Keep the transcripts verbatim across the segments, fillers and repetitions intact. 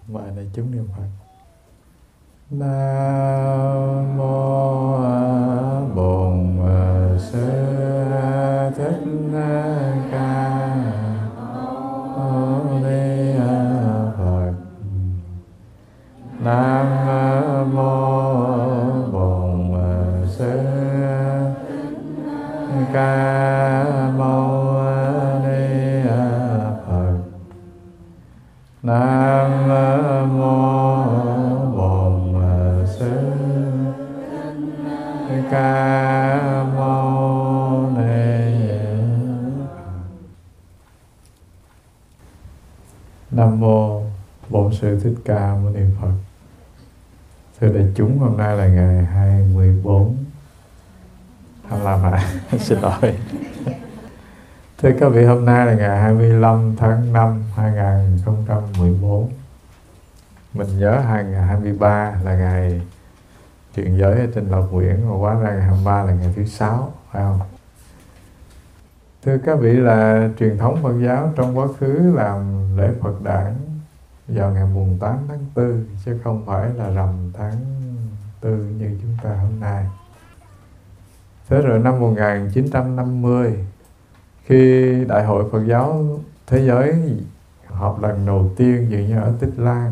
Mời đại chúng niệm Phật. Nam mô Bổn Sư Thích Ca Mâu Ni Phật. Nam mô Bổn Sư Ca Mâu Ni Phật. Nam mô Bổn Sư Ca Mâu Ni. Nam mô Bổn Sư Thích Ca Mâu Ni Phật. Thưa đại chúng, hôm nay là ngày hai mươi bốn hai mươi lăm hả? Xin lỗi. Thưa các vị, hôm nay là ngày hai mươi lăm tháng năm hai nghìn không trăm mười bốn. Mình nhớ hai ngày hai mươi ba là ngày truyền giới ở trên Lộc Nguyễn, và quá ra ngày hai mươi ba là ngày thứ sáu, phải không? Thưa các vị, là truyền thống Phật giáo trong quá khứ làm lễ Phật đản vào ngày mùng tám tháng tư, chứ không phải là rằm tháng tư như chúng ta hôm nay. Thế rồi năm một nghìn chín trăm năm mươi, khi Đại hội Phật giáo Thế giới họp lần đầu tiên dường như ở Tích Lan,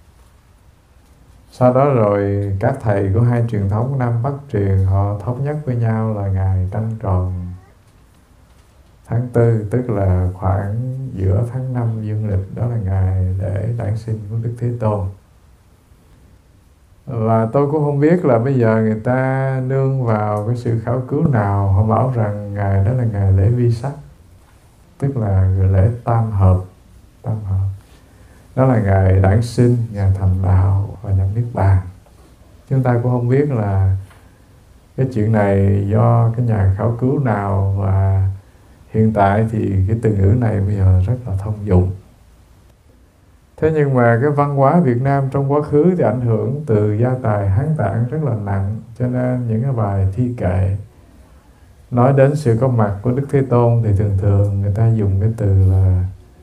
sau đó rồi các thầy của hai truyền thống Nam Bắc truyền họ thống nhất với nhau là ngày trăng tròn tháng tư, tức là khoảng giữa tháng năm dương lịch, đó là ngày lễ đản sinh của Đức Thế Tôn. Và tôi cũng không biết là bây giờ người ta nương vào cái sự khảo cứu nào, họ bảo rằng ngày đó là ngày lễ vi sắc, tức là lễ tam hợp. Tam hợp đó là ngày đản sinh, ngày thành đạo và nhập niết bàn. Chúng ta cũng không biết là cái chuyện này do cái nhà khảo cứu nào, và hiện tại thì cái từ ngữ này bây giờ rất là thông dụng. Thế nhưng mà cái văn hóa Việt Nam trong quá khứ thì ảnh hưởng từ gia tài Hán Tạng rất là nặng, cho nên những cái bài thi kệ nói đến sự có mặt của Đức Thế Tôn thì thường thường người ta dùng cái từ là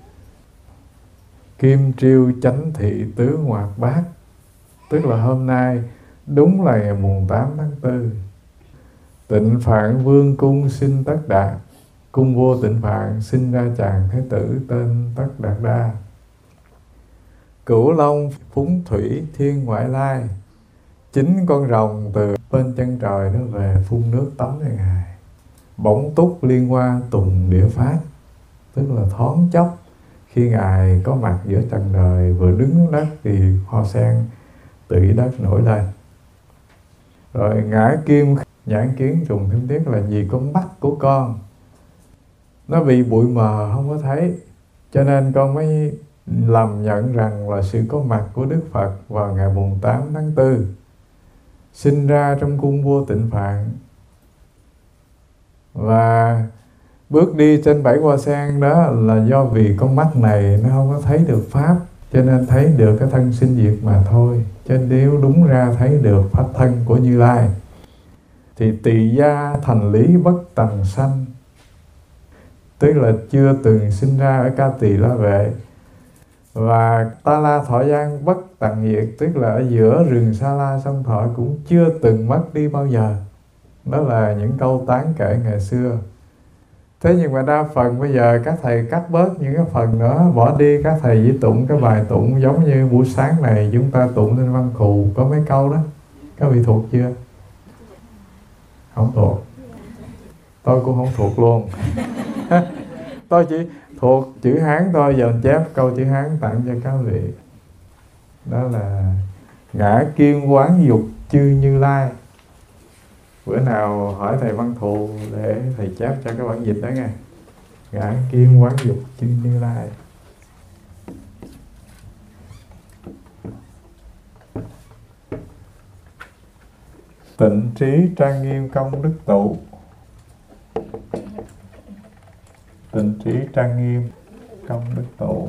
Kim Triêu Chánh Thị Tứ Ngoạc Bát, tức là hôm nay đúng là ngày mùng tám tháng tư, Tịnh Phạn Vương cung sinh Tất Đạt, cung vua Tịnh Phạn sinh ra chàng thái tử tên Tất Đạt Đa. Cửu Long phúng thủy thiên ngoại lai, chính con rồng từ bên chân trời nó về phun nước tắm cho ngài. Bỗng túc liên hoa tùng địa phát, tức là thoáng chốc khi ngài có mặt giữa trần đời, vừa đứng xuống đất thì hoa sen tự đất nổi lên. Rồi ngã kim nhãn kiến trùng thêm tiếc là vì con mắt của con nó bị bụi mờ không có thấy, cho nên con mới lầm nhận rằng là sự có mặt của Đức Phật vào ngày mùng tám tháng tư sinh ra trong cung vua Tịnh Phạn, và bước đi trên bảy hoa sen đó là do vì con mắt này nó không có thấy được Pháp, cho nên thấy được cái thân sinh diệt mà thôi. Chứ nếu đúng ra thấy được Pháp thân của Như Lai thì tỳ gia thành lý bất tần sanh, tức là chưa từng sinh ra ở Ca Tỳ La Vệ, và Ta La Thọ Giang bất tận diệt, tức là ở giữa rừng Sa La sông Thọ cũng chưa từng mất đi bao giờ. Đó là những câu tán kệ ngày xưa. Thế nhưng mà đa phần bây giờ các thầy cắt bớt những cái phần đó, bỏ đi, các thầy chỉ tụng cái bài tụng giống như buổi sáng này chúng ta tụng lên Văn Khù có mấy câu đó. Các vị thuộc chưa? Không thuộc. Tôi cũng không thuộc luôn. Tôi chỉ thuộc chữ Hán thôi, giờ chép câu chữ Hán tặng cho các vị. Đó là ngã kim quán dục chư Như Lai. Bữa nào hỏi thầy Văn Thù để thầy chép cho các bản dịch đó nghe. Ngã kim quán dục chư Như Lai. Tịnh trí trang nghiêm công đức tụ. Tịnh trí trang nghiêm công đức tụ.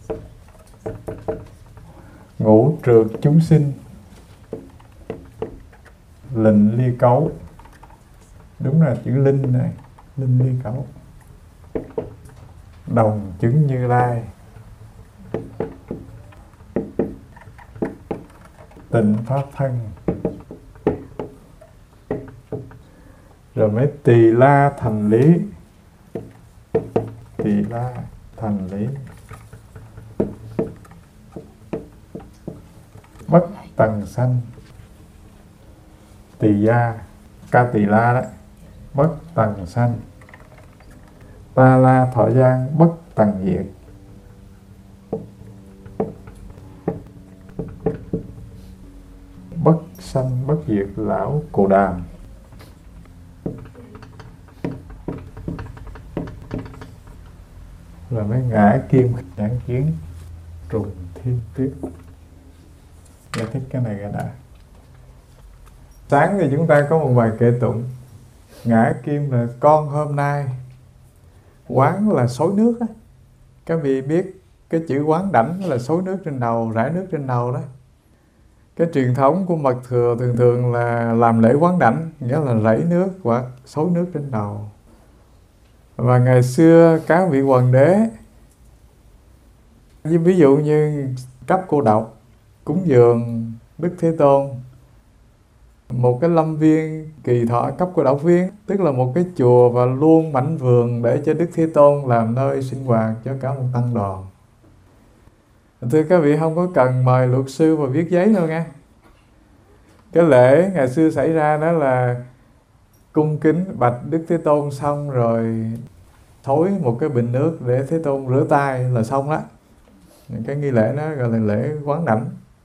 Ngũ trượt chúng sinh, lình ly cấu. Đúng là chữ linh này, linh ly cấu. Đồng chứng Như Lai. tịnh pháp thân, rồi mới tỳ la thành lý. Tỳ la thành lý, bất tần sanh. Tỳ gia ca tỳ la đó, bất tần sanh. Ta la thọ gian, bất tần diệt. Bất sanh bất diệt lão Cồ Đàm. Rồi mới ngã kim nhãn kiến trùng thiên tiết. Giải thích cái này cái đã. Sáng thì chúng ta có một bài kệ tụng. Ngã kim là con hôm nay, quán là xối nước á. Các vị biết cái chữ quán đảnh là xối nước trên đầu, rải nước trên đầu đó. Cái truyền thống của mật thừa thường thường là làm lễ quán đảnh, nghĩa là rải nước hoặc xối nước trên đầu. Và ngày xưa các vị hoàng đế, ví dụ như cấp cô độc, cúng dường Đức Thế Tôn, một cái lâm viên kỳ thọ cấp cô độc viên, tức là một cái chùa và luôn mảnh vườn để cho Đức Thế Tôn làm nơi sinh hoạt cho cả một tăng đoàn. Thưa các vị, không có cần mời luật sư và viết giấy đâu nha. Cái lễ ngày xưa xảy ra đó là cung kính bạch Đức Thế Tôn xong rồi thối một cái bình nước để Thế Tôn rửa tay là xong đó. Cái nghi lễ đó gọi là lễ quán đảnh.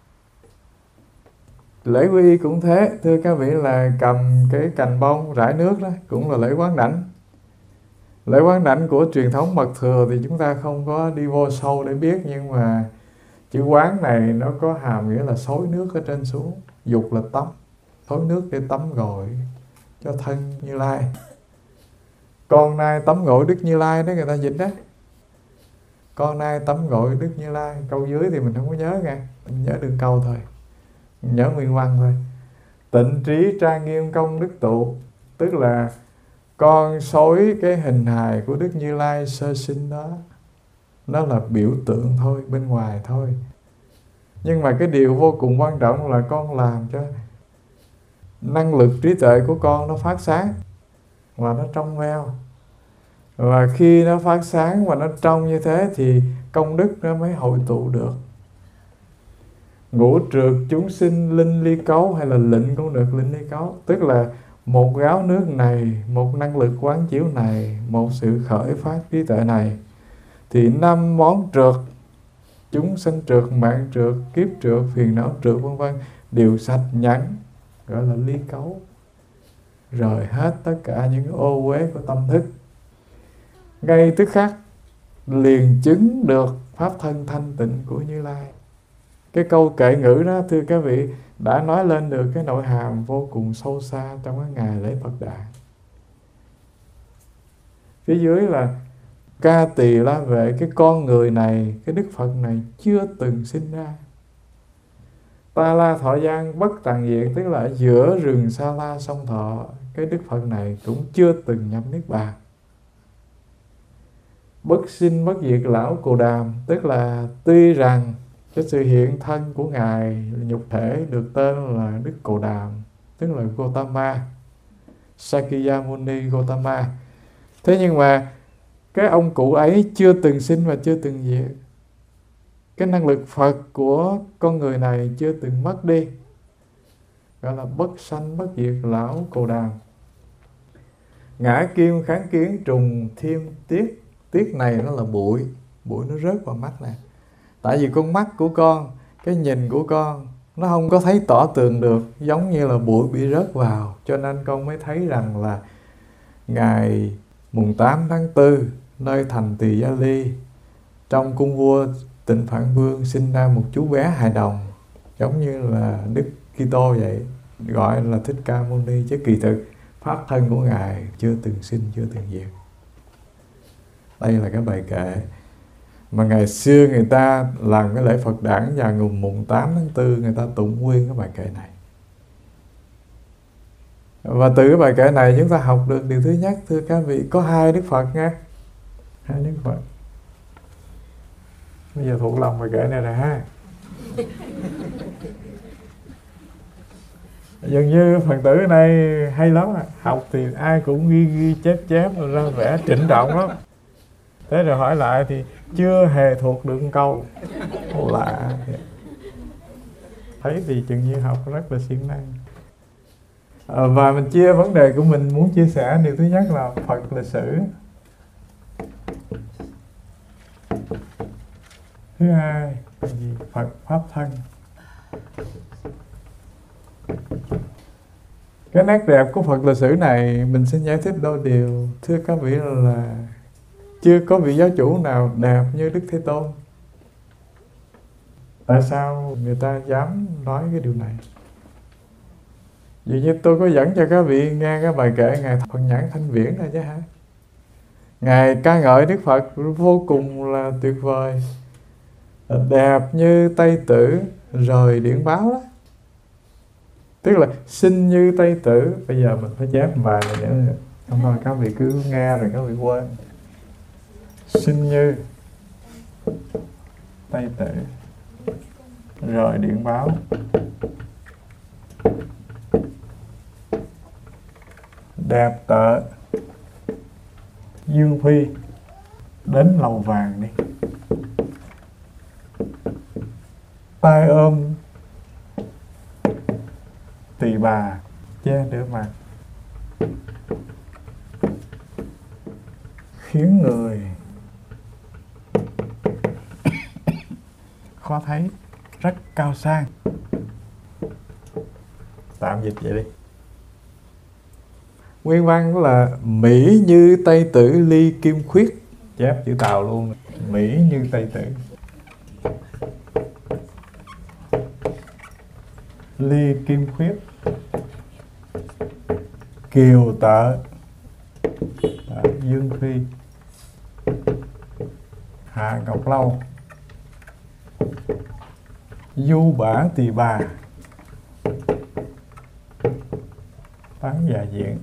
Lễ quy y cũng thế, thưa các vị, là cầm cái cành bông rải nước đó cũng là lễ quán đảnh. Lễ quán đảnh của truyền thống mật thừa thì chúng ta không có đi vô sâu để biết, nhưng mà chữ quán này nó có hàm nghĩa là xối nước ở trên xuống, dục là tắm, xối nước để tắm gội cho thân Như Lai. Con nay tắm gội Đức Như Lai đó, người ta dịch đó. Con nay tắm gội Đức Như Lai. Câu dưới thì mình không có nhớ nha, mình nhớ đường câu thôi, mình nhớ nguyên văn thôi. Tịnh trí trang nghiêm công đức tụ, tức là con xối cái hình hài của Đức Như Lai sơ sinh đó. Nó là biểu tượng thôi, bên ngoài thôi. Nhưng mà cái điều vô cùng quan trọng là con làm cho năng lực trí tuệ của con nó phát sáng và nó trong veo. Và khi nó phát sáng và nó trong như thế thì công đức nó mới hội tụ được. Ngũ trượt chúng sinh linh ly cấu, hay là lịnh cũng được, linh ly cấu, tức là một gáo nước này, một năng lực quán chiếu này, một sự khởi phát trí tuệ này, thì năm món trượt, chúng sanh trượt, mạng trượt, kiếp trượt, phiền não trượt vân vân đều sạch nhẵn, gọi là ly cấu, rời hết tất cả những ô uế của tâm thức. Ngay tức khắc liền chứng được pháp thân thanh tịnh của Như Lai. Cái câu kệ ngữ đó, thưa các vị, đã nói lên được cái nội hàm vô cùng sâu xa trong cái ngày lễ Phật Đản. Phía dưới là ca tỳ la vệ, cái con người này, cái Đức Phật này chưa từng sinh ra. Ta la thọ gian bất tàn diệt, tức là giữa rừng Sa La sông Thọ, cái Đức Phật này cũng chưa từng nhập Niết Bàn. Bất sinh bất diệt lão Cồ Đàm, tức là tuy rằng cái sự hiện thân của Ngài nhục thể được tên là Đức Cồ Đàm, tức là Gotama, Sakyamuni Gotama. Thế nhưng mà cái ông cụ ấy chưa từng sinh và chưa từng diệt. Cái năng lực Phật của con người này chưa từng mất đi, gọi là bất sanh bất diệt lão Cồ Đàm. Ngã kim kháng kiến trùng thiên tiết. Tiết này nó là bụi, bụi nó rớt vào mắt này. Tại vì con mắt của con, cái nhìn của con, nó không có thấy tỏ tường được, giống như là bụi bị rớt vào. Cho nên con mới thấy rằng là ngày mùng tám tháng tư, nơi thành Tỳ Gia Ly, trong cung vua Tịnh Phạn Vương sinh ra một chú bé hài đồng, giống như là Đức Kitô vậy, gọi là Thích Ca Mâu Ni, chứ kỳ thực pháp thân của Ngài chưa từng sinh, chưa từng diệt. Đây là cái bài kệ mà ngày xưa người ta làm cái lễ Phật Đản vào ngày mùng tám tháng tư, người ta tụng nguyên cái bài kệ này. Và từ cái bài kệ này chúng ta học được điều thứ nhất, thưa các vị, có hai Đức Phật nha, hai Đức Phật. Bây giờ thuộc lòng bài kệ này rồi ha. Dường như Phật tử ở đây hay lắm à. Học thì ai cũng ghi ghi chép chép rồi ra vẽ trịnh trọng lắm. Thế rồi hỏi lại thì chưa hề thuộc được một câu. Lạ. Thấy thì chừng như học rất là siêng năng. À, và mình chia vấn đề của mình muốn chia sẻ điều thứ nhất là Phật lịch sử. Thứ hai là gì? Phật pháp thân. Cái nét đẹp của Phật lịch sử này mình xin giải thích đôi điều. Thưa các vị là chưa có vị giáo chủ nào đẹp như Đức Thế Tôn. Tại sao người ta dám nói cái điều này? Vì như tôi có dẫn cho các vị nghe cái bài kệ Ngài Thuận Nhãn Thanh Viễn này chứ hả? Ngài ca ngợi Đức Phật vô cùng là tuyệt vời, đẹp như Tây Tử rời điển báo đó. Tức là xinh như Tây Tử. Bây giờ mình phải chép bài này nữa. Không thôi các vị cứ nghe rồi các vị quên. Xinh như Tây Tử rời điện báo, đẹp tợ Dương Phi đến lầu vàng đi, tay ôm tỳ bà che nửa mặt, khiến người khó thấy, rất cao sang. Tạm dịch vậy đi. Nguyên văn là Mỹ như Tây Tử ly kim khuyết. Chép chữ Tàu luôn. Mỹ như Tây Tử ly kim khuyết, kiều tợ Dương Phi, Hạ Ngọc Lâu, du bả tỳ bà, tán già diện,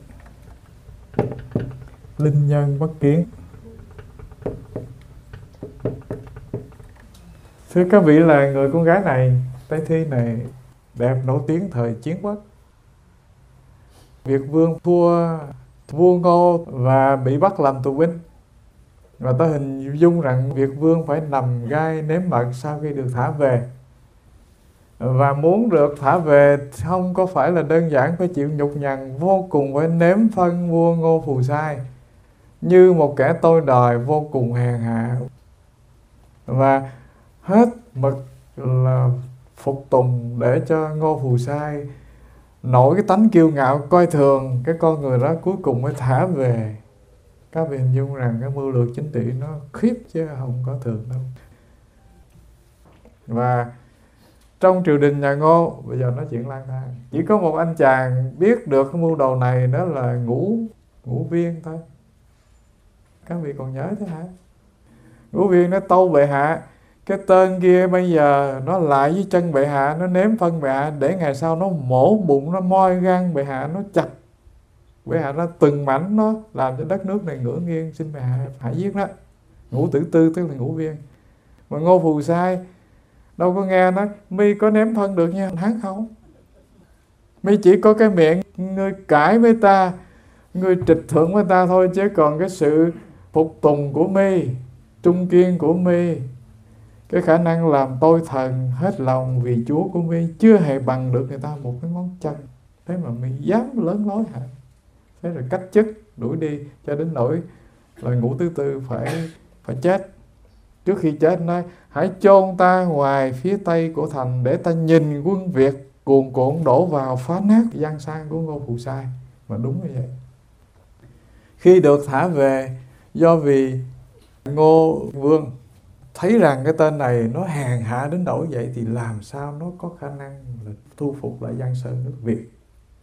linh nhân bất kiến. Thưa các vị là người con gái này, Tây Thi này đẹp nổi tiếng thời chiến quốc. Việt vương thua vua Ngô và bị bắt làm tù binh. Và ta hình dung rằng Việt vương phải nằm gai nếm mật sau khi được thả về. Và muốn được thả về không có phải là đơn giản, phải chịu nhục nhằn vô cùng, phải nếm phân vua Ngô Phù Sai như một kẻ tôi đòi vô cùng hèn hạ. Và hết mực là phục tùng để cho Ngô Phù Sai nổi cái tánh kiêu ngạo coi thường cái con người đó, cuối cùng mới thả về. Các vị hình dung rằng cái mưu lược chính trị nó khiếp chứ không có thường đâu. Và trong triều đình nhà Ngô, bây giờ nói chuyện lang thang, chỉ có một anh chàng biết được cái mưu đồ này, đó là Ngũ Ngũ Viên thôi. Các vị còn nhớ thế hả? Ngũ Viên nó tâu bệ hạ, cái tên kia bây giờ nó lại với chân bệ hạ, nó nếm phân bệ hạ, để ngày sau nó mổ bụng, nó moi gan bệ hạ, nó chặt bệ hạ, nó từng mảnh, nó làm cho đất nước này ngửa nghiêng, xin bệ hạ phải giết đó. Ngũ Tử Tư tức là Ngũ Viên. Mà Ngô Phù Sai đâu có nghe nói mi có ném phân được nha hắn không? Mi chỉ có cái miệng ngươi cãi với ta, ngươi trịch thượng với ta thôi, chứ còn cái sự phục tùng của mi, trung kiên của mi, cái khả năng làm tôi thần hết lòng vì Chúa của mi chưa hề bằng được người ta một cái ngón chân. Thế mà mi dám lớn lối hả? Thế rồi cách chức đuổi đi, cho đến nỗi là Ngũ Thứ Tư phải phải chết. Trước khi chết nói hãy chôn ta ngoài phía tây của thành để ta nhìn quân Việt cuồn cuộn đổ vào phá nát giang sang của Ngô Phù Sai. Mà đúng như vậy. Khi được thả về, do vì Ngô Vương thấy rằng cái tên này nó hèn hạ đến nỗi vậy thì làm sao nó có khả năng là thu phục lại Giang Sơn nước Việt.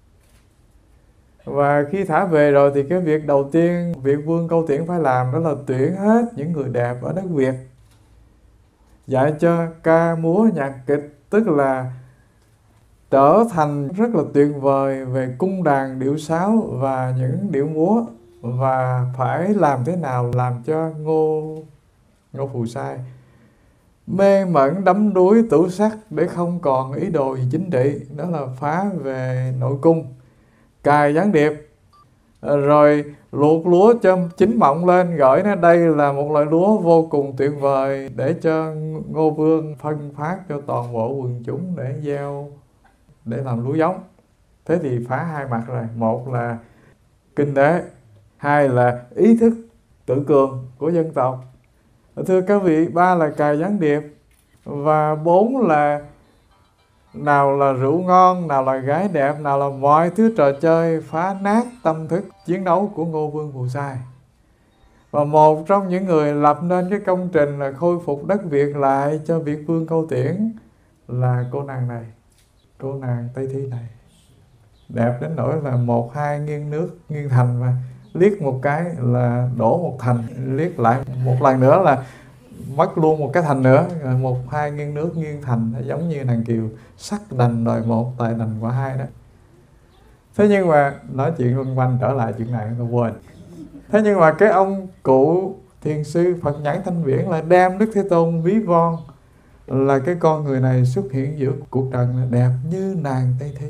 Và khi thả về rồi thì cái việc đầu tiên Việt vương Câu Tiễn phải làm đó là tuyển hết những người đẹp ở đất Việt, dạy cho ca múa nhạc kịch, tức là trở thành rất là tuyệt vời về cung đàn điệu sáo và những điệu múa. Và phải làm thế nào làm cho Ngô Ngô Phù Sai Mê mẩn đắm đuối tửu sắc để không còn ý đồ gì chính trị. Đó là phá về nội cung. Cài gián điệp, rồi luộc lúa cho chín mọng lên, gọi nó đây là một loại lúa vô cùng tuyệt vời, để cho Ngô Vương phân phát cho toàn bộ quần chúng để gieo, để làm lúa giống. Thế thì phá hai mặt rồi. Một là kinh tế, hai là ý thức tự cường của dân tộc. Thưa các vị, ba là cài gián điệp, và bốn là nào là rượu ngon, nào là gái đẹp, nào là mọi thứ trò chơi phá nát tâm thức chiến đấu của Ngô Vương Phù Sai. Và một trong những người lập nên cái công trình là khôi phục đất Việt lại cho Việt Vương Câu Tiễn là cô nàng này, cô nàng Tây Thi này. Đẹp đến nỗi là một hai nghiêng nước nghiêng thành, mà liếc một cái là đổ một thành, liếc lại một lần nữa là mất luôn một cái thành nữa. Một hai nghiêng nước nghiêng thành, giống như nàng Kiều sắc đành đòi một, tài đành quả hai đó. Thế nhưng mà nói chuyện luân quanh trở lại chuyện này tôi quên. Thế nhưng mà cái ông cụ thiền sư Phật Nhãn Thanh Viễn là đem Đức Thế Tôn ví von là cái con người này xuất hiện giữa cuộc trần là đẹp như nàng Tây Thi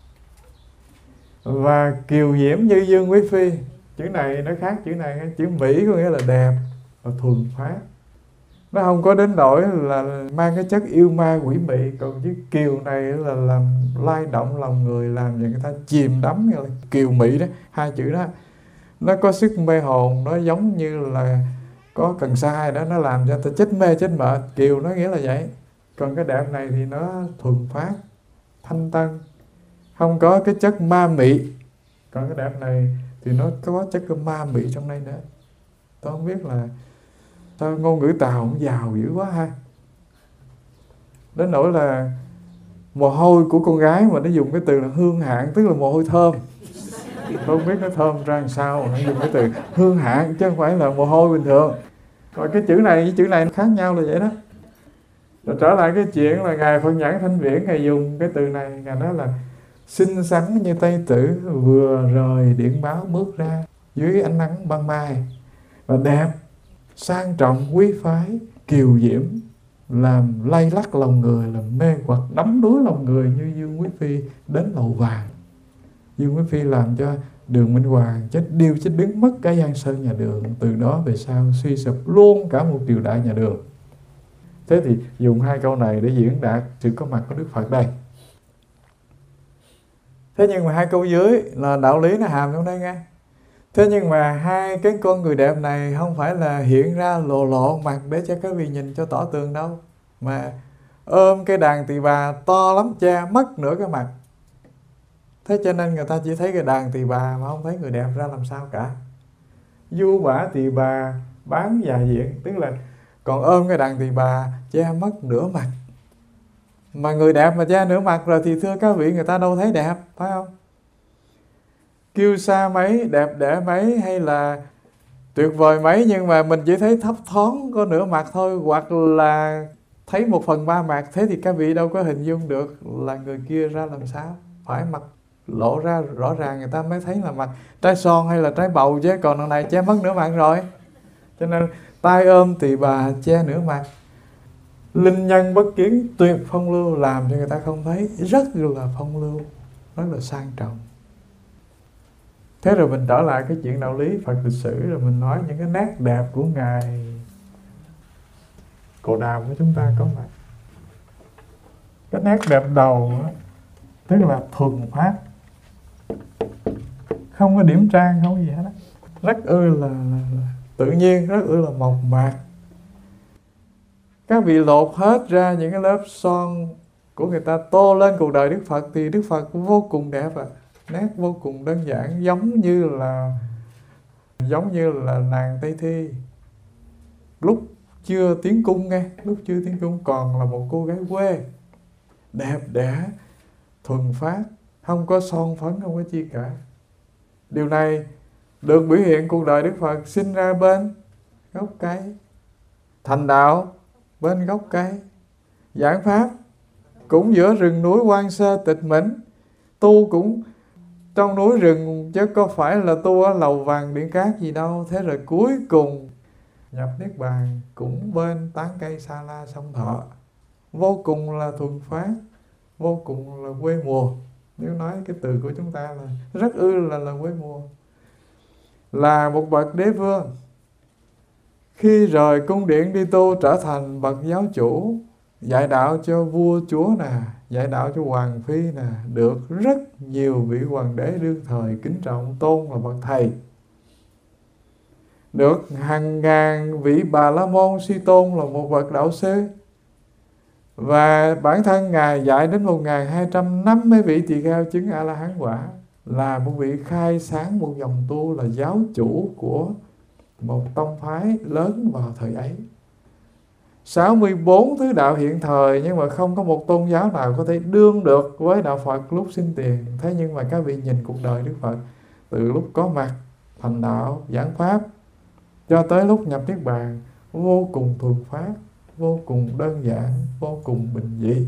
và kiều diễm như Dương Quý Phi. Chữ này nó khác chữ này, chữ Mỹ có nghĩa là đẹp và thuần phát. Nó không có đến nỗi là mang cái chất yêu ma quỷ mị. Còn chữ kiều này là làm lay động lòng người, làm cho người ta chìm đắm. Kiều Mỹ đó, hai chữ đó nó có sức mê hồn, nó giống như là có cần sai đó, nó làm cho ta chết mê chết mệt. Kiều nó nghĩa là vậy. Còn cái đẹp này thì nó thuần phát, thanh tân, không có cái chất ma mị. Còn cái đẹp này thì nó có chất ma mị trong đây nữa. Tôi không biết là sao ngôn ngữ Tàu cũng giàu dữ quá ha. Đến nỗi là mồ hôi của con gái mà nó dùng cái từ là hương hạn, tức là mồ hôi thơm. Tôi không biết nó thơm ra làm sao mà nó dùng cái từ hương hạn, chứ không phải là mồ hôi bình thường. Rồi cái chữ này với chữ này nó khác nhau là vậy đó. Rồi trở lại cái chuyện là Ngài Phật Nhãn Thanh Viễn, Ngài dùng cái từ này, Ngài nói là xinh xắn như Tây Tử vừa rời điện báo bước ra dưới ánh nắng ban mai, và đẹp, sang trọng, quý phái, kiều diễm, làm lay lắc lòng người, làm mê hoặc đắm đuối lòng người như Dương Quý Phi đến lầu vàng. Dương Quý Phi làm cho Đường Minh Hoàng chết điêu chết đứng mất cái Giang Sơn nhà Đường. Từ đó về sau suy sụp luôn cả một triều đại nhà Đường. Thế thì dùng hai câu này để diễn đạt sự có mặt của Đức Phật đây. Thế nhưng mà hai câu dưới là đạo lý nó hàm trong đây nghe. Thế nhưng mà hai cái con người đẹp này không phải là hiện ra lộ lộ mặt để cho các vị nhìn cho tỏ tường đâu, mà ôm cái đàn tỳ bà to lắm, che mất nửa cái mặt. Thế cho nên người ta chỉ thấy cái đàn tỳ bà mà không thấy người đẹp ra làm sao cả. Du bả tỳ bà bán già diện, tức là còn ôm cái đàn tỳ bà che mất nửa mặt. Mà người đẹp mà che nửa mặt rồi thì thưa các vị, người ta đâu thấy đẹp, phải không? Kiêu sa mấy, đẹp đẽ mấy, hay là tuyệt vời mấy, nhưng mà mình chỉ thấy thấp thoáng có nửa mặt thôi, hoặc là thấy một phần ba mặt. Thế thì các vị đâu có hình dung được là người kia ra làm sao. Phải mặt lộ ra rõ ràng người ta mới thấy là mặt trái son hay là trái bầu, chứ còn lần này che mất nửa mặt rồi. Cho nên tay ôm tỳ bà che nửa mặt, linh nhân bất kiến, tuyệt phong lưu, làm cho người ta không thấy, rất là phong lưu, rất là sang trọng. Thế rồi mình trở lại cái chuyện đạo lý Phật lịch sử, rồi mình nói những cái nét đẹp của Ngài Cồ Đàm của chúng ta có mặt. Cái nét đẹp đầu đó, tức là thuần phát, không có điểm trang, không có gì hết đó. Rất ư là, là, là tự nhiên, rất ư là mộc mạc. Các vị lột hết ra những cái lớp son của người ta tô lên cuộc đời Đức Phật thì Đức Phật cũng vô cùng đẹp à. Nét vô cùng đơn giản, giống như là giống như là nàng Tây Thi lúc chưa tiến cung nghe, lúc chưa tiến cung còn là một cô gái quê, đẹp đẽ, thuần phát, không có son phấn, không có chi cả. Điều này được biểu hiện cuộc đời Đức Phật sinh ra bên gốc cây, thành đạo bên gốc cây, giảng pháp cũng giữa rừng núi hoang sơ tịch mịch, tu cũng trong núi rừng chứ có phải là tu ở lầu vàng biển cát gì đâu. Thế rồi cuối cùng nhập niết bàn cũng bên tán cây sa la sông Thọ, vô cùng là thuần phát, vô cùng là quê mùa. Nếu nói cái từ của chúng ta là rất ư là là quê mùa, là một bậc đế vương. Khi rời cung điện đi tu trở thành bậc giáo chủ, dạy đạo cho vua chúa nè, dạy đạo cho hoàng phi nè, được rất nhiều vị hoàng đế đương thời kính trọng tôn là bậc thầy, được hàng ngàn vị bà la môn suy tôn là một bậc đạo sư. Và bản thân Ngài dạy đến một nghìn hai trăm năm mươi vị tỳ kheo chứng A-la-hán quả, là một vị khai sáng một dòng tu, là giáo chủ của một tông phái lớn vào thời ấy. sáu mươi bốn thứ đạo hiện thời, nhưng mà không có một tôn giáo nào có thể đương được với đạo Phật lúc sinh tiền. Thế nhưng mà các vị nhìn cuộc đời Đức Phật, từ lúc có mặt thành đạo giảng pháp cho tới lúc nhập niết bàn, vô cùng thuần phát, vô cùng đơn giản, vô cùng bình dị,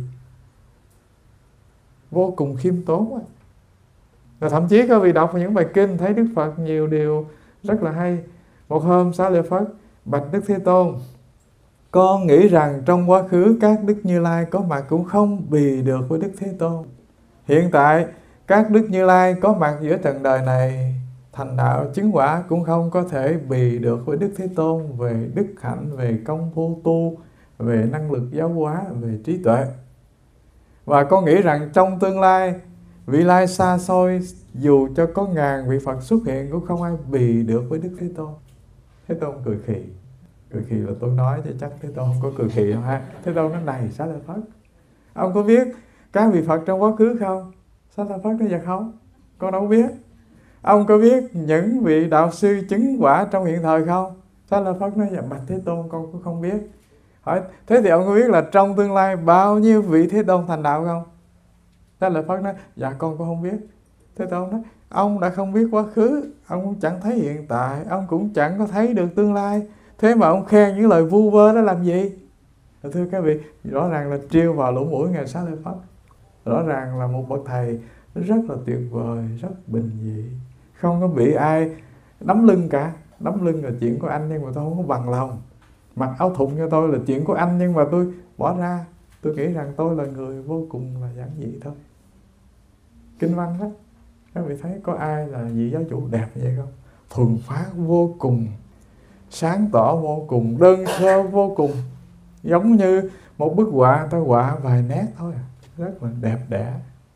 vô cùng khiêm tốn. Và thậm chí các vị đọc những bài kinh thấy Đức Phật nhiều điều rất là hay. Một hôm Xá Lợi Phất bạch Đức Thế Tôn: con nghĩ rằng trong quá khứ các Đức Như Lai có mặt cũng không bì được với Đức Thế Tôn. Hiện tại các Đức Như Lai có mặt giữa trần đời này, thành đạo chứng quả cũng không có thể bì được với Đức Thế Tôn về đức hạnh, về công phu tu, về năng lực giáo hóa, về trí tuệ. Và con nghĩ rằng trong tương lai, vị lai xa xôi, dù cho có ngàn vị Phật xuất hiện cũng không ai bì được với Đức Thế Tôn. Thế Tôn cười khì. Cười khì là tôi nói chứ chắc Thế Tôn không có cười khì đâu ha. Thế Tôn nói: này Xá Lợi Phất, ông có biết các vị Phật trong quá khứ không? Xá Lợi Phất nói: dạ không, con đâu biết. Ông có biết những vị đạo sư chứng quả trong hiện thời không? Xá Lợi Phất nói: dạ bạch Thế Tôn, con cũng không biết. Hỏi: thế thì ông có biết là trong tương lai bao nhiêu vị Thế Tôn thành đạo không? Xá Lợi Phất nói: dạ con cũng không biết. Thế Tôn nói: ông đã không biết quá khứ, ông cũng chẳng thấy hiện tại, ông cũng chẳng có thấy được tương lai, thế mà ông khen những lời vu vơ đó làm gì? Thưa các vị, rõ ràng là trêu vào lỗ mũi Ngài Xá Lợi Phất. Rõ ràng là một bậc thầy rất là tuyệt vời, rất bình dị, không có bị ai đấm lưng cả. Đấm lưng là chuyện của anh nhưng mà tôi không có bằng lòng. Mặc áo thụng cho tôi là chuyện của anh nhưng mà tôi bỏ ra. Tôi nghĩ rằng tôi là người vô cùng là giản dị thôi. Kinh văn đó, các vị thấy có ai là vị giáo chủ đẹp như vậy không? Thuần phát vô cùng, sáng tỏ vô cùng, đơn sơ vô cùng, giống như một bức họa, ta họa vài nét thôi, rất là đẹp đẽ.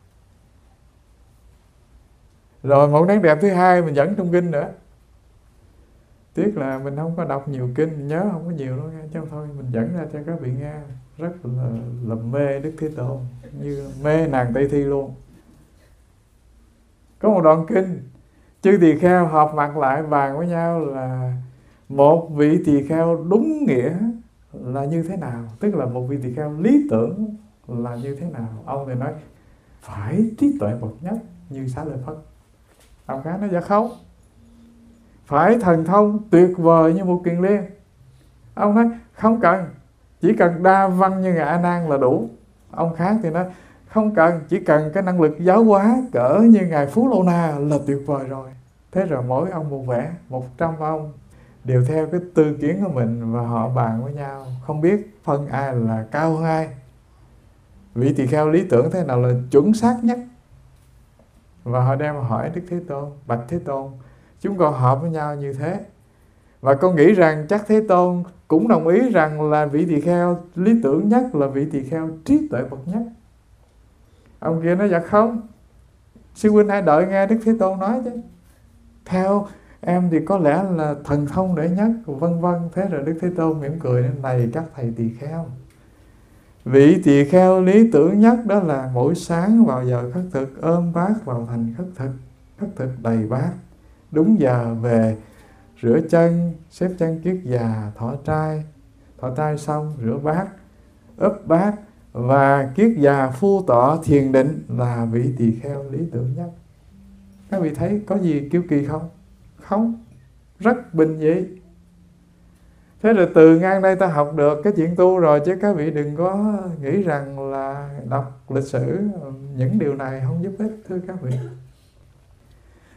Rồi một nét đẹp thứ hai mình dẫn trong kinh nữa. Tiếc là mình không có đọc nhiều kinh, mình nhớ không có nhiều đâu nghe, chứ thôi mình dẫn ra cho các vị nghe. Rất là, là mê Đức Thế Tôn, như mê nàng Tây Thi luôn. Có một đoạn kinh, chư tỳ kheo họp mặt lại bàn với nhau là một vị tỳ kheo đúng nghĩa là như thế nào, tức là một vị tỳ kheo lý tưởng là như thế nào. Ông thì nói phải trí tuệ bậc nhất như Xá Lợi Phất. Ông khác nói dạ không, phải thần thông tuyệt vời như một kiền liên. Ông nói không cần, chỉ cần đa văn như Ngài A Nan là đủ. Ông khác thì nói không cần, chỉ cần cái năng lực giáo hóa cỡ như Ngài Phú Lô Na là tuyệt vời rồi. Thế rồi mỗi ông một vẻ, một trăm ông đều theo cái tư kiến của mình và họ bàn với nhau, không biết phân ai là cao hơn ai. Vị tỳ kheo lý tưởng thế nào là chuẩn xác nhất. Và họ đem hỏi Đức Thế Tôn: bạch Thế Tôn, chúng con họp với nhau như thế, và con nghĩ rằng chắc Thế Tôn cũng đồng ý rằng là vị tỳ kheo lý tưởng nhất là vị tỳ kheo trí tuệ bậc nhất. Ông kia nói dạ không, sư huynh hãy đợi nghe Đức Thế Tôn nói chứ. Theo em thì có lẽ là thần thông đệ nhất, vân vân. Thế rồi Đức Thế Tôn mỉm cười nói: này các thầy tỳ kheo, vị tỳ kheo lý tưởng nhất đó là mỗi sáng vào giờ khất thực ôm bát vào thành khất thực, khất thực đầy bát, đúng giờ về rửa chân, xếp chân kiết già, thọ trai, thọ trai xong rửa bát, úp bát và kiết già phu tọa thiền định là vị tỳ kheo lý tưởng nhất. Các vị thấy có gì kiêu kỳ không? Không, rất bình dị. Thế rồi từ ngang đây ta học được cái chuyện tu rồi, chứ các vị đừng có nghĩ rằng là đọc lịch sử những điều này không giúp ích, thưa các vị.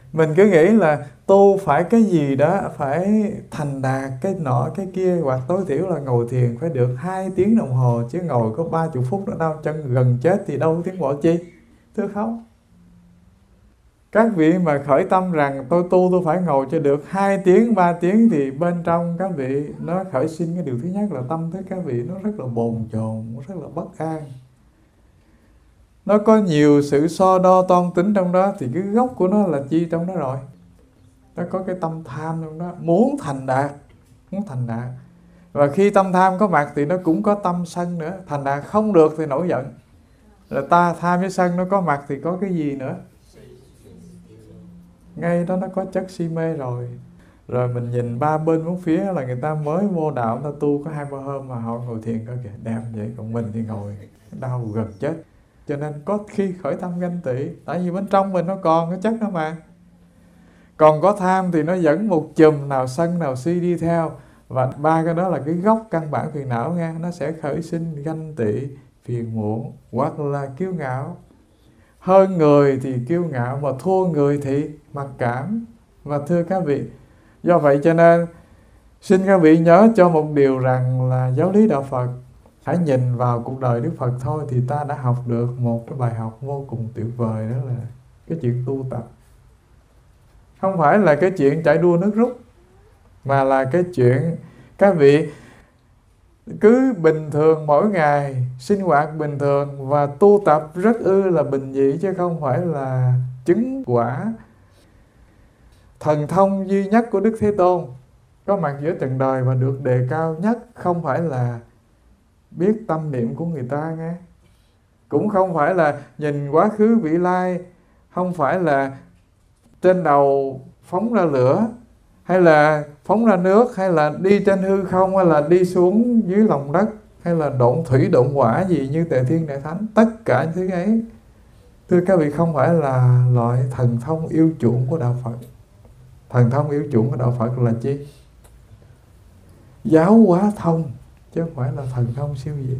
Mình cứ nghĩ là tu phải cái gì đó, phải thành đạt cái nọ cái kia, hoặc tối thiểu là ngồi thiền phải được hai tiếng đồng hồ, chứ ngồi có ba chục phút nữa đâu, chân gần chết thì đâu tiến bộ chi. Thưa không? Các vị mà khởi tâm rằng tôi tu tôi phải ngồi cho được hai tiếng, ba tiếng, thì bên trong các vị nó khởi sinh cái điều thứ nhất là tâm thức các vị nó rất là bồn chồn, rất là bất an. Nó có nhiều sự so đo toan tính trong đó, thì cái gốc của nó là chi trong đó rồi? Nó có cái tâm tham trong đó, muốn thành đạt, muốn thành đạt. Và khi tâm tham có mặt thì nó cũng có tâm sân nữa, thành đạt không được thì nổi giận. Rồi ta tham với sân nó có mặt thì có cái gì nữa? Ngay đó nó có chất si mê rồi. Rồi mình nhìn ba bên bốn phía là người ta mới vô đạo, ta tu có hai ba hôm mà họ ngồi thiền coi kìa, đẹp vậy, còn mình thì ngồi đau gần chết. Cho nên có khi khởi tâm ganh tị, tại vì bên trong mình nó còn cái chất đó mà. Còn có tham thì nó dẫn một chùm nào sân nào si đi theo. Và ba cái đó là cái gốc căn bản phiền não nha. Nó sẽ khởi sinh ganh tị, phiền muộn, hoặc là kiêu ngạo. Hơn người thì kiêu ngạo, mà thua người thì mặc cảm. Và thưa các vị, do vậy cho nên xin các vị nhớ cho một điều rằng là giáo lý đạo Phật, hãy nhìn vào cuộc đời Đức Phật thôi thì ta đã học được một cái bài học vô cùng tuyệt vời, đó là cái chuyện tu tập. Không phải là cái chuyện chạy đua nước rút, mà là cái chuyện các vị cứ bình thường mỗi ngày sinh hoạt bình thường và tu tập rất ư là bình dị, chứ không phải là chứng quả thần thông duy nhất của Đức Thế Tôn có mặt giữa trần đời và được đề cao nhất. Không phải là biết tâm niệm của người ta nghe, cũng không phải là nhìn quá khứ vị lai, không phải là trên đầu phóng ra lửa, hay là phóng ra nước, hay là đi trên hư không, hay là đi xuống dưới lòng đất, hay là độn thủy độn hỏa gì như Tề Thiên Đại Thánh. Tất cả những thứ ấy, thưa các vị, không phải là loại thần thông yêu chuộng của đạo Phật. Thần thông yêu chuộng của đạo Phật là chi? Giáo hóa thông, chứ không phải là thần thông siêu dị.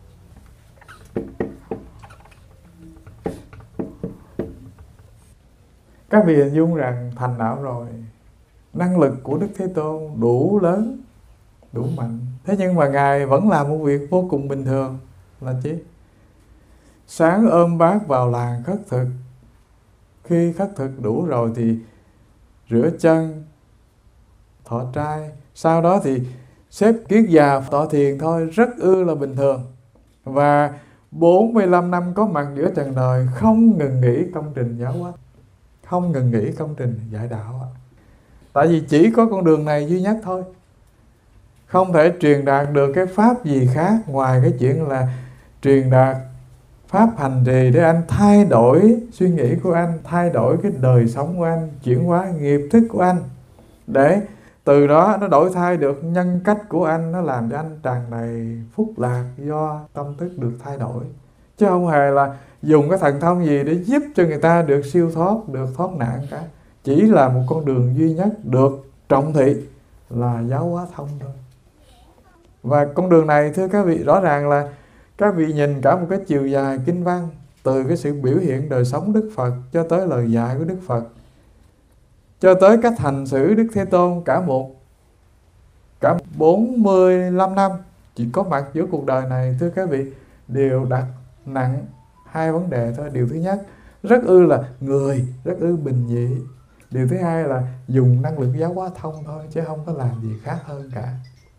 Các vị hình dung rằng thành đạo rồi, năng lực của Đức Thế Tôn đủ lớn, đủ mạnh. Thế nhưng mà Ngài vẫn làm một việc vô cùng bình thường là chi? Sáng ôm bát vào làng khất thực. Khi khất thực đủ rồi thì rửa chân, thọ trai. Sau đó thì xếp kiết già tọa thiền thôi, rất ư là bình thường. Và bốn mươi lăm năm có mặt giữa trần đời, không ngừng nghỉ công trình giáo hóa, không ngừng nghỉ công trình dạy đạo. Tại vì chỉ có con đường này duy nhất thôi. Không thể truyền đạt được cái pháp gì khác ngoài cái chuyện là truyền đạt pháp hành trì để anh thay đổi suy nghĩ của anh, thay đổi cái đời sống của anh, chuyển hóa nghiệp thức của anh, để từ đó nó đổi thay được nhân cách của anh, nó làm cho anh tràn đầy phúc lạc do tâm thức được thay đổi. Chứ không hề là dùng cái thần thông gì để giúp cho người ta được siêu thoát, được thoát nạn cả. Chỉ là một con đường duy nhất được trọng thị là giáo hóa thông thôi. Và con đường này, thưa các vị, rõ ràng là các vị nhìn cả một cái chiều dài kinh văn, từ cái sự biểu hiện đời sống Đức Phật cho tới lời dạy của Đức Phật, cho tới cách hành xử Đức Thế Tôn, cả một cả bốn mươi lăm năm chỉ có mặt giữa cuộc đời này, thưa các vị, đều đặt nặng hai vấn đề thôi. Điều thứ nhất, rất ư là người, rất ư bình dị. Điều thứ hai là dùng năng lực giáo hóa thông thôi, chứ không có làm gì khác hơn cả.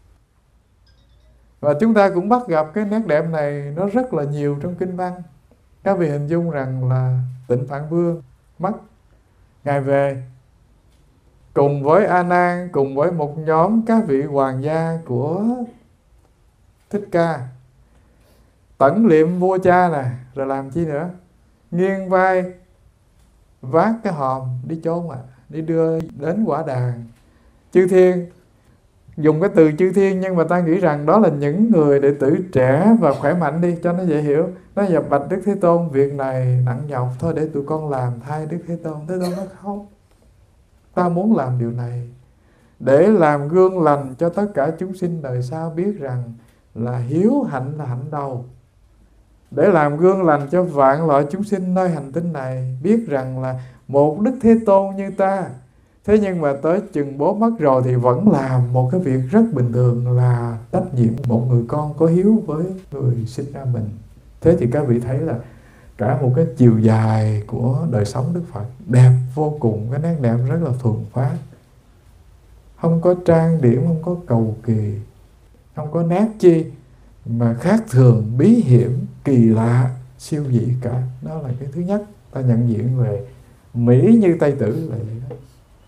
Và chúng ta cũng bắt gặp cái nét đẹp này nó rất là nhiều trong kinh văn. Các vị hình dung rằng là Tịnh Phạn Vương mất, Ngài về cùng với A Nan, cùng với một nhóm các vị hoàng gia của Thích Ca, tẩn liệm vua cha nè, rồi làm chi nữa? Nghiêng vai vác cái hòm đi chốn, à, đi đưa đến quả đàn. Chư thiên, dùng cái từ chư thiên nhưng mà ta nghĩ rằng đó là những người đệ tử trẻ và khỏe mạnh đi cho nó dễ hiểu. Nó dập bạch Đức Thế Tôn, việc này nặng nhọc, thôi để tụi con làm thay Đức Thế Tôn. Thế Tôn nói không, ta muốn làm điều này để làm gương lành cho tất cả chúng sinh đời sau biết rằng là hiếu hạnh là hạnh đầu, để làm gương lành cho vạn loại chúng sinh nơi hành tinh này biết rằng là một Đức Thế Tôn như ta, thế nhưng mà tới chừng bố mất rồi thì vẫn làm một cái việc rất bình thường là trách nhiệm một người con có hiếu với người sinh ra mình. Thế thì các vị thấy là cả một cái chiều dài của đời sống Đức Phật đẹp vô cùng, cái nét đẹp rất là thuần phát, không có trang điểm, không có cầu kỳ, không có nét chi mà khác thường, bí hiểm, kỳ lạ, siêu dị cả. Đó là cái thứ nhất ta nhận diện về Mỹ như Tây Tử là vậy đó.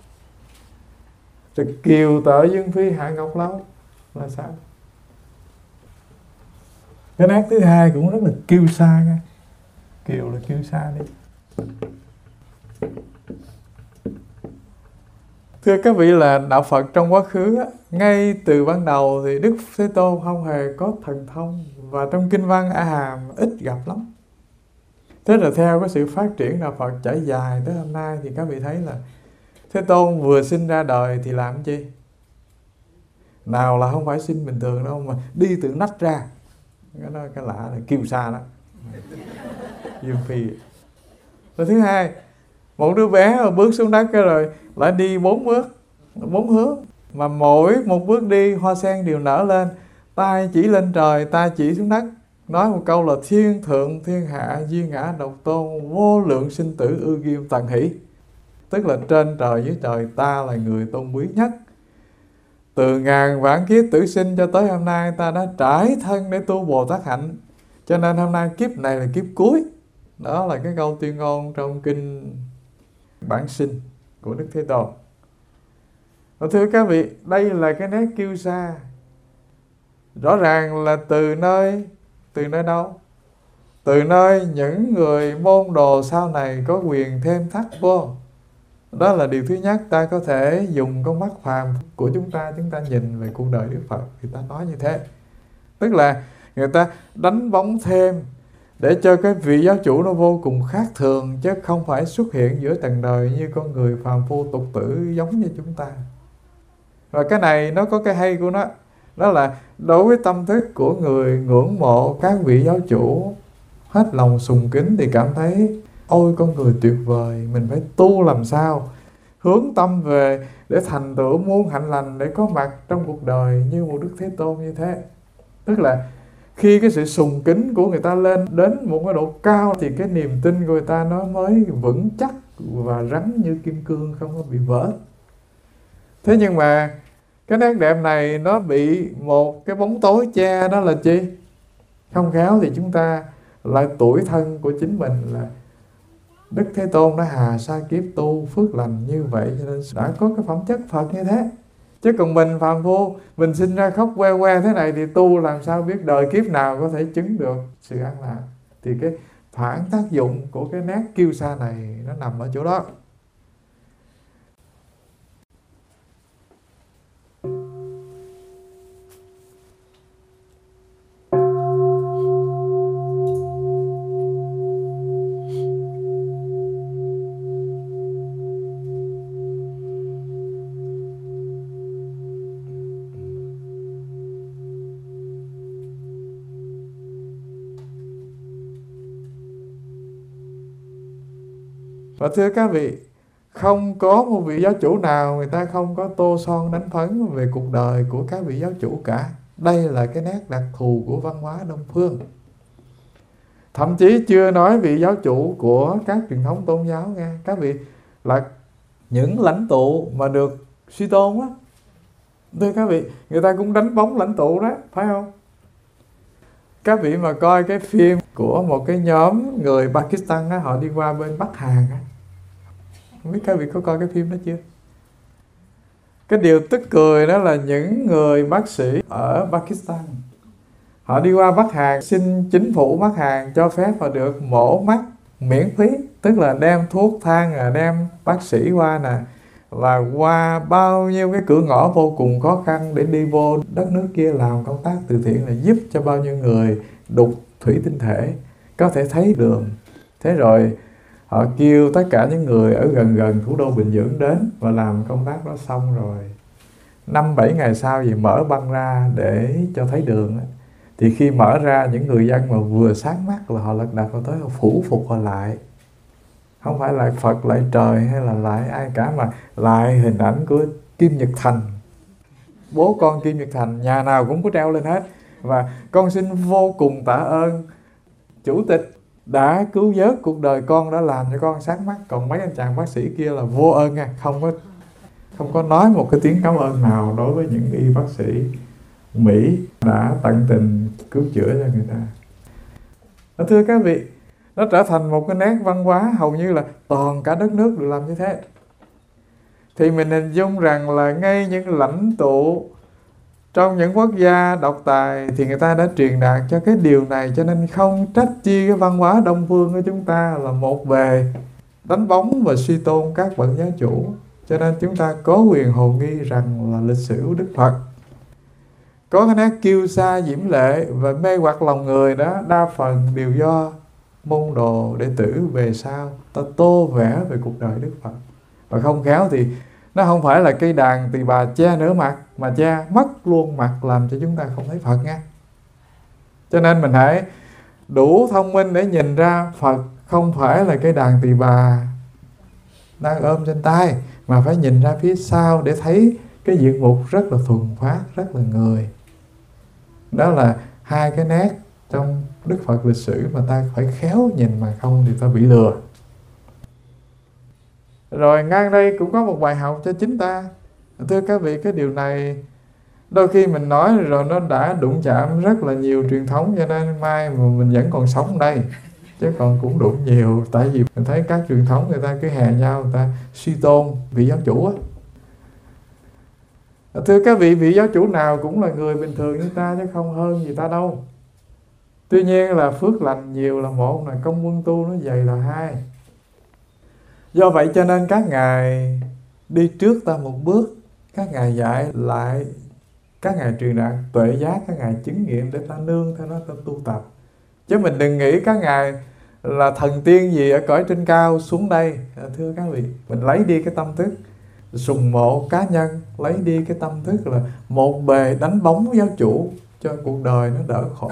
Rồi kiều tợ Dương Phi Hạ Ngọc Lâu là sao? Cái nét thứ hai cũng rất là kiêu sa nha. Kiều là kiêu sa đi. Thưa các vị, là đạo Phật trong quá khứ á, ngay từ ban đầu thì Đức Thế Tôn không hề có thần thông, và trong kinh văn A Hàm ít gặp lắm. Thế là theo cái sự phát triển đạo Phật trải dài tới hôm nay thì các vị thấy là Thế Tôn vừa sinh ra đời thì làm chi? Nào là không phải sinh bình thường đâu, mà đi từ nách ra. Cái đó cái lạ là kiêu sa đó. Dương Phi. Rồi thứ hai, một đứa bé mà bước xuống đất cái rồi lại đi bốn bước, bốn hướng, mà mỗi một bước đi hoa sen đều nở lên, tay chỉ lên trời, tay chỉ xuống đất, nói một câu là thiên thượng thiên hạ duy ngã độc tôn, vô lượng sinh tử ư nghiêm tần hỷ. Tức là trên trời dưới trời ta là người tôn quý nhất. Từ ngàn vạn kiếp tử sinh cho tới hôm nay ta đã trải thân để tu Bồ Tát hạnh, cho nên hôm nay kiếp này là kiếp cuối. Đó là cái câu tuyên ngôn trong kinh Bản Sinh của Đức Thế Tôn. Và thưa các vị, đây là cái nét kiêu sa. Rõ ràng là từ nơi Từ nơi đâu? Từ nơi những người môn đồ sau này có quyền thêm thắt vô. Đó là điều thứ nhất. Ta có thể dùng con mắt phàm của chúng ta, chúng ta nhìn về cuộc đời Đức Phật thì ta nói như thế. Tức là người ta đánh bóng thêm để cho cái vị giáo chủ nó vô cùng khác thường, chứ không phải xuất hiện giữa trần đời như con người phàm phu tục tử giống như chúng ta. Và cái này nó có cái hay của nó. Đó là đối với tâm thức của người ngưỡng mộ các vị giáo chủ, hết lòng sùng kính thì cảm thấy ôi con người tuyệt vời, mình phải tu làm sao hướng tâm về để thành tựu muôn hạnh lành, để có mặt trong cuộc đời như một Đức Thế Tôn như thế. Tức là khi cái sự sùng kính của người ta lên đến một cái độ cao thì cái niềm tin của người ta nó mới vững chắc và rắn như kim cương, không có bị vỡ. Thế nhưng mà cái nét đẹp này nó bị một cái bóng tối che, đó là chi? Không khéo thì chúng ta lại tuổi thân của chính mình là Đức Thế Tôn đã hà sa kiếp tu phước lành như vậy, cho nên đã có cái phẩm chất Phật như thế. Chứ còn mình phàm phu, mình sinh ra khóc que que thế này thì tu làm sao biết đời kiếp nào có thể chứng được sự an lạc. Thì cái phản tác dụng của cái nét kiêu sa này nó nằm ở chỗ đó. Và thưa các vị, không có một vị giáo chủ nào người ta không có tô son đánh phấn về cuộc đời của các vị giáo chủ cả. Đây là cái nét đặc thù của văn hóa Đông Phương. Thậm chí chưa nói vị giáo chủ của các truyền thống tôn giáo nghe, các vị là những lãnh tụ mà được suy tôn á. Thưa các vị, người ta cũng đánh bóng lãnh tụ đó, phải không? Các vị mà coi cái phim của một cái nhóm người Pakistan á, họ đi qua bên Bắc Hàn á. Không biết các vị có coi cái phim đó chưa? Cái điều tức cười đó là những người bác sĩ ở Pakistan, họ đi qua Bắc Hàn xin chính phủ Bắc Hàn cho phép họ được mổ mắt miễn phí. Tức là đem thuốc thang, đem bác sĩ qua nè, và qua bao nhiêu cái cửa ngõ vô cùng khó khăn để đi vô đất nước kia làm công tác từ thiện, là giúp cho bao nhiêu người đục thủy tinh thể có thể thấy đường. Thế rồi họ kêu tất cả những người ở gần gần thủ đô Bình Nhưỡng đến và làm công tác đó xong rồi. Năm bảy ngày sau thì mở băng ra để cho thấy đường. Thì khi mở ra, những người dân mà vừa sáng mắt là họ lật đật họ tới, họ phủ phục họ lại. Không phải lại Phật, lại trời hay là lại ai cả, mà lại hình ảnh của Kim Nhật Thành. Bố con Kim Nhật Thành nhà nào cũng có treo lên hết. Và con xin vô cùng tạ ơn Chủ tịch đã cứu vớt cuộc đời con, đã làm cho con sáng mắt. Còn mấy anh chàng bác sĩ kia là vô ơn nha, không có không có nói một cái tiếng cảm ơn nào đối với những y bác sĩ Mỹ đã tận tình cứu chữa cho người ta. Thưa các vị, nó trở thành một cái nét văn hóa hầu như là toàn cả đất nước đều làm như thế. Thì mình hình dung rằng là ngay những lãnh tụ trong những quốc gia độc tài thì người ta đã truyền đạt cho cái điều này, cho nên không trách chi cái văn hóa Đông phương của chúng ta là một bề đánh bóng và suy tôn các bậc giáo chủ. Cho nên chúng ta có quyền hồ nghi rằng là lịch sử của Đức Phật có cái nét kiêu sa diễm lệ và mê hoặc lòng người đó, đa phần đều do môn đồ đệ tử về sau ta tô vẽ về cuộc đời Đức Phật. Và không khéo thì nó không phải là cây đàn tỳ bà che nửa mặt, mà che mất luôn mặt, làm cho chúng ta không thấy Phật nha. Cho nên mình hãy đủ thông minh để nhìn ra Phật không phải là cây đàn tỳ bà đang ôm trên tay, mà phải nhìn ra phía sau để thấy cái diện mục rất là thuần phát, rất là người. Đó là hai cái nét trong Đức Phật lịch sử mà ta phải khéo nhìn, mà không thì ta bị lừa. Rồi ngang đây cũng có một bài học cho chính ta. Thưa các vị, cái điều này đôi khi mình nói rồi nó đã đụng chạm rất là nhiều truyền thống, cho nên mai mà mình vẫn còn sống ở đây, chứ còn cũng đụng nhiều. Tại vì mình thấy các truyền thống người ta cứ hè nhau, người ta suy tôn vị giáo chủ á. Thưa các vị, vị giáo chủ nào cũng là người bình thường như ta chứ không hơn gì ta đâu. Tuy nhiên là phước lành nhiều là một, là công quân tu nó dày là hai. Do vậy cho nên các ngài đi trước ta một bước, các ngài dạy lại, các ngài truyền đạt tuệ giác, các ngài chứng nghiệm để ta nương theo đó ta tu tập. Chứ mình đừng nghĩ các ngài là thần tiên gì ở cõi trên cao xuống đây. Thưa các vị, mình lấy đi cái tâm thức sùng mộ cá nhân, lấy đi cái tâm thức là một bề đánh bóng giáo chủ cho cuộc đời nó đỡ khổ.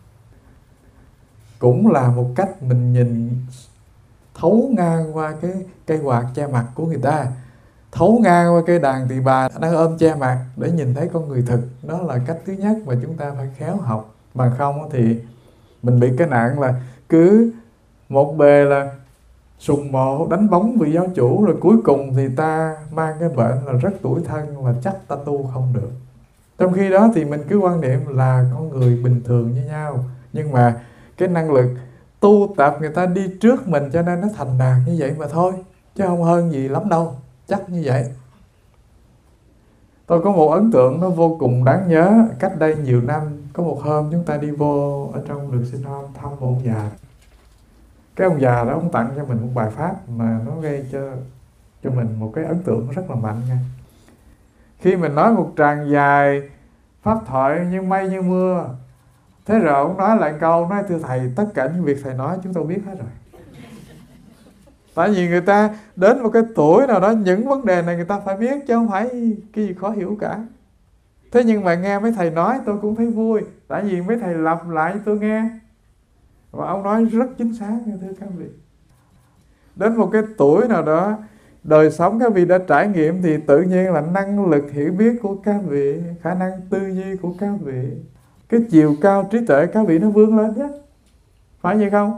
Cũng là một cách mình nhìn thấu ngang qua cái cây quạt che mặt của người ta, thấu ngang qua cây đàn tỳ bà đang ôm che mặt để nhìn thấy con người thực. Đó là cách thứ nhất mà chúng ta phải khéo học. Bằng không thì mình bị cái nạn là cứ một bề là sùng mộ đánh bóng vị giáo chủ, rồi cuối cùng thì ta mang cái bệnh là rất tủi thân, là chắc ta tu không được. Trong khi đó thì mình cứ quan niệm là con người bình thường như nhau, nhưng mà cái năng lực tu tập người ta đi trước mình, cho nên nó thành đạt như vậy mà thôi, chứ không hơn gì lắm đâu, chắc như vậy. Tôi có một ấn tượng nó vô cùng đáng nhớ. Cách đây nhiều năm, có một hôm chúng ta đi vô ở trong đường Sinh Hon thăm một ông già. Cái ông già đó ông tặng cho mình một bài pháp mà nó gây cho cho mình một cái ấn tượng rất là mạnh nha. Khi mình nói một tràng dài pháp thoại như mây như mưa, thế rồi ông nói lại câu, nói thưa thầy, tất cả những việc thầy nói chúng tôi biết hết rồi. Tại vì người ta đến một cái tuổi nào đó, những vấn đề này người ta phải biết, chứ không phải cái gì khó hiểu cả. Thế nhưng mà nghe mấy thầy nói tôi cũng thấy vui, tại vì mấy thầy lặp lại cho tôi nghe. Và ông nói rất chính xác, thưa các vị. Đến một cái tuổi nào đó, đời sống các vị đã trải nghiệm, thì tự nhiên là năng lực hiểu biết của các vị, khả năng tư duy của các vị, cái chiều cao trí tuệ các vị nó vươn lên nhé. Phải vậy không?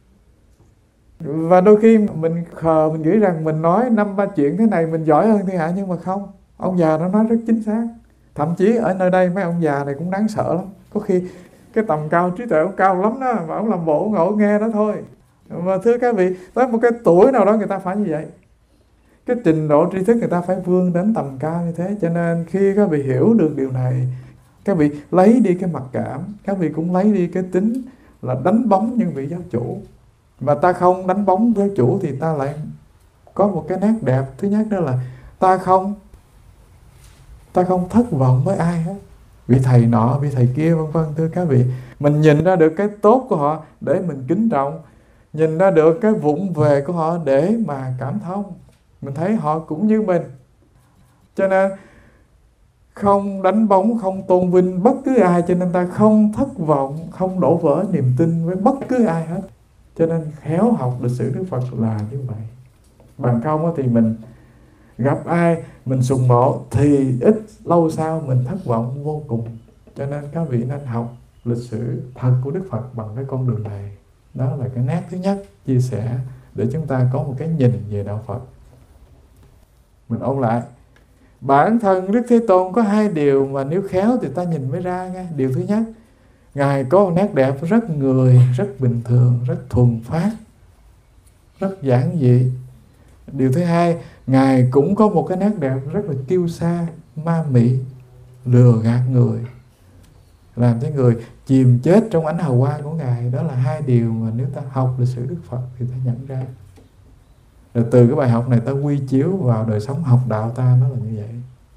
Và đôi khi mình khờ, mình nghĩ rằng mình nói năm ba chuyện thế này mình giỏi hơn thiên hạ, nhưng mà không. Ông già nó nói rất chính xác. Thậm chí ở nơi đây mấy ông già này cũng đáng sợ lắm. Có khi cái tầm cao trí tuệ ông cao lắm đó, mà ông làm bộ ngộ nghe đó thôi. Và thưa các vị, tới một cái tuổi nào đó người ta phải như vậy. Cái trình độ tri thức người ta phải vươn đến tầm cao như thế. Cho nên khi các vị hiểu được điều này, các vị lấy đi cái mặc cảm, các vị cũng lấy đi cái tính là đánh bóng những vị giáo chủ. Mà ta không đánh bóng giáo chủ thì ta lại có một cái nét đẹp. Thứ nhất đó là ta không ta không thất vọng với ai hết, vị thầy nọ, vị thầy kia vân vân. Thưa các vị, mình nhìn ra được cái tốt của họ để mình kính trọng, nhìn ra được cái vụng về của họ để mà cảm thông. Mình thấy họ cũng như mình, cho nên không đánh bóng, không tôn vinh bất cứ ai. Cho nên ta không thất vọng, không đổ vỡ niềm tin với bất cứ ai hết. Cho nên khéo học lịch sử Đức Phật là như vậy. Bằng không thì mình gặp ai mình sùng mộ thì ít lâu sau mình thất vọng vô cùng. Cho nên các vị nên học lịch sử thật của Đức Phật bằng cái con đường này. Đó là cái nét thứ nhất chia sẻ để chúng ta có một cái nhìn về đạo Phật. Mình ôn lại, bản thân Đức Thế Tôn có hai điều mà nếu khéo thì ta nhìn mới ra nghe. Điều thứ nhất, Ngài có một nét đẹp rất người, rất bình thường, rất thuần phát, rất giản dị. Điều thứ hai, Ngài cũng có một cái nét đẹp rất là kiêu sa, ma mị, lừa gạt người, làm cho người chìm chết trong ánh hào quang của Ngài. Đó là hai điều mà nếu ta học lịch sử Đức Phật thì ta nhận ra. Rồi từ cái bài học này ta quy chiếu vào đời sống học đạo ta, nó là như vậy.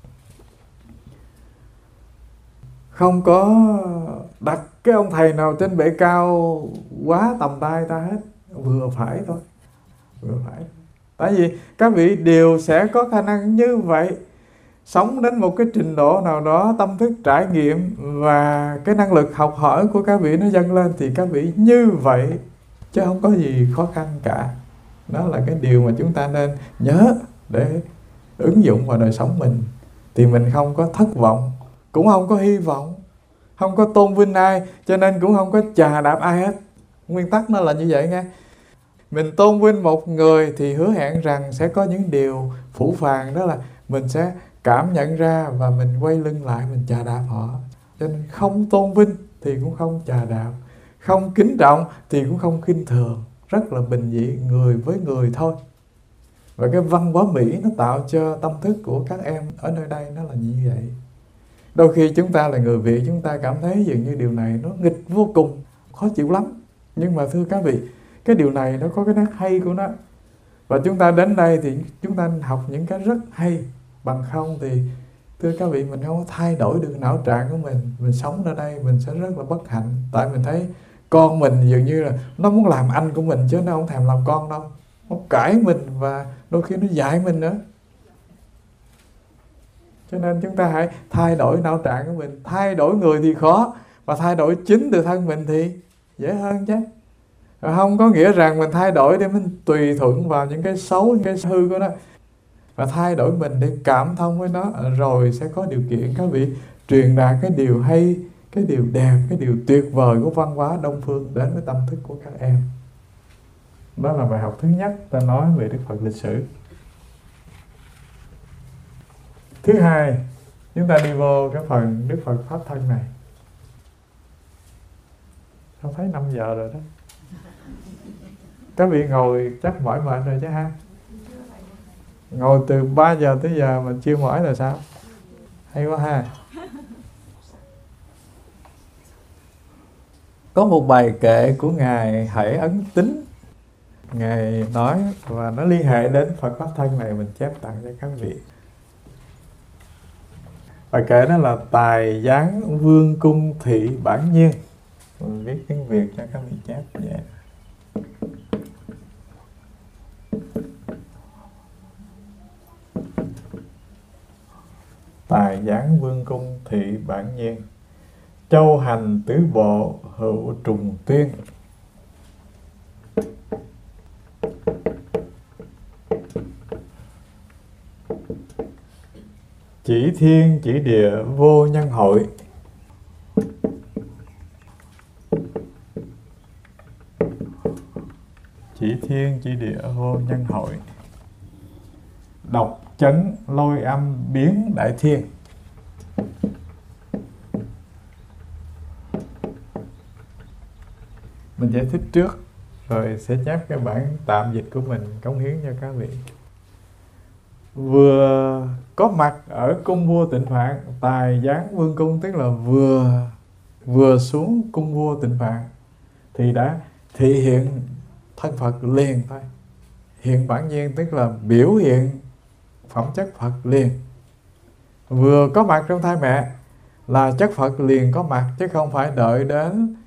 Không có đặt cái ông thầy nào trên bệ cao quá tầm tay ta hết, vừa phải thôi, vừa phải. Tại vì các vị đều sẽ có khả năng như vậy, sống đến một cái trình độ nào đó, tâm thức trải nghiệm và cái năng lực học hỏi của các vị nó dâng lên thì các vị như vậy, chứ không có gì khó khăn cả. Đó là cái điều mà chúng ta nên nhớ để ứng dụng vào đời sống mình. Thì mình không có thất vọng, cũng không có hy vọng, không có tôn vinh ai, cho nên cũng không có chà đạp ai hết. Nguyên tắc nó là như vậy nghe. Mình tôn vinh một người thì hứa hẹn rằng sẽ có những điều phũ phàng, đó là mình sẽ cảm nhận ra và mình quay lưng lại, mình chà đạp họ. Cho nên không tôn vinh thì cũng không chà đạp, không kính trọng thì cũng không khinh thường, rất là bình dị, người với người thôi. Và cái văn hóa Mỹ nó tạo cho tâm thức của các em ở nơi đây nó là như vậy. Đôi khi chúng ta là người Việt, chúng ta cảm thấy dường như điều này nó nghịch vô cùng, khó chịu lắm. Nhưng mà thưa các vị, cái điều này nó có cái nét hay của nó. Và chúng ta đến đây thì chúng ta học những cái rất hay. Bằng không thì thưa các vị, mình không có thay đổi được não trạng của mình. Mình sống ở đây mình sẽ rất là bất hạnh. Tại mình thấy con mình dường như là nó muốn làm anh của mình, chứ nó không thèm làm con đâu. Nó cãi mình và đôi khi nó dạy mình nữa. Cho nên chúng ta hãy thay đổi não trạng của mình. Thay đổi người thì khó, và thay đổi chính từ thân mình thì dễ hơn chứ. Không có nghĩa rằng mình thay đổi để mình tùy thuận vào những cái xấu, những cái hư của nó. Và thay đổi mình để cảm thông với nó, rồi sẽ có điều kiện các vị truyền đạt cái điều hay, cái điều đẹp, cái điều tuyệt vời của văn hóa Đông Phương đến với tâm thức của các em. Đó là bài học thứ nhất ta nói về Đức Phật lịch sử. Thứ hai, chúng ta đi vô cái phần Đức Phật Pháp Thân này. Không thấy năm giờ rồi đó. Các vị ngồi chắc mỏi mệt rồi chứ ha. Ngồi từ ba giờ tới giờ mà chưa mỏi là sao? Hay quá ha. Có một bài kệ của Ngài Hải Ấn Tín, Ngài nói và nó liên hệ đến Phật Pháp Thân này, mình chép tặng cho các vị. Bài kệ đó là Tài Giáng Vương Cung Thị Bản Nhiên. Mình viết tiếng Việt cho các vị chép vậy. Tài Giáng Vương Cung Thị Bản Nhiên, châu hành tứ bộ hữu trùng tuyên. Chỉ thiên chỉ địa vô nhân hội. Chỉ thiên chỉ địa vô nhân hội. Độc chấn lôi âm biến đại thiên. Mình giải thích trước rồi sẽ chép cái bản tạm dịch của mình cống hiến cho các vị. Vừa có mặt ở cung vua Tịnh Phạn, Tài Giáng Vương Cung, tức là vừa vừa xuống cung vua Tịnh Phạn thì đã thị hiện thân Phật liền thôi. Hiện bản nhiên tức là biểu hiện phẩm chất Phật liền. Vừa có mặt trong thai mẹ là chất Phật liền có mặt, chứ không phải đợi đến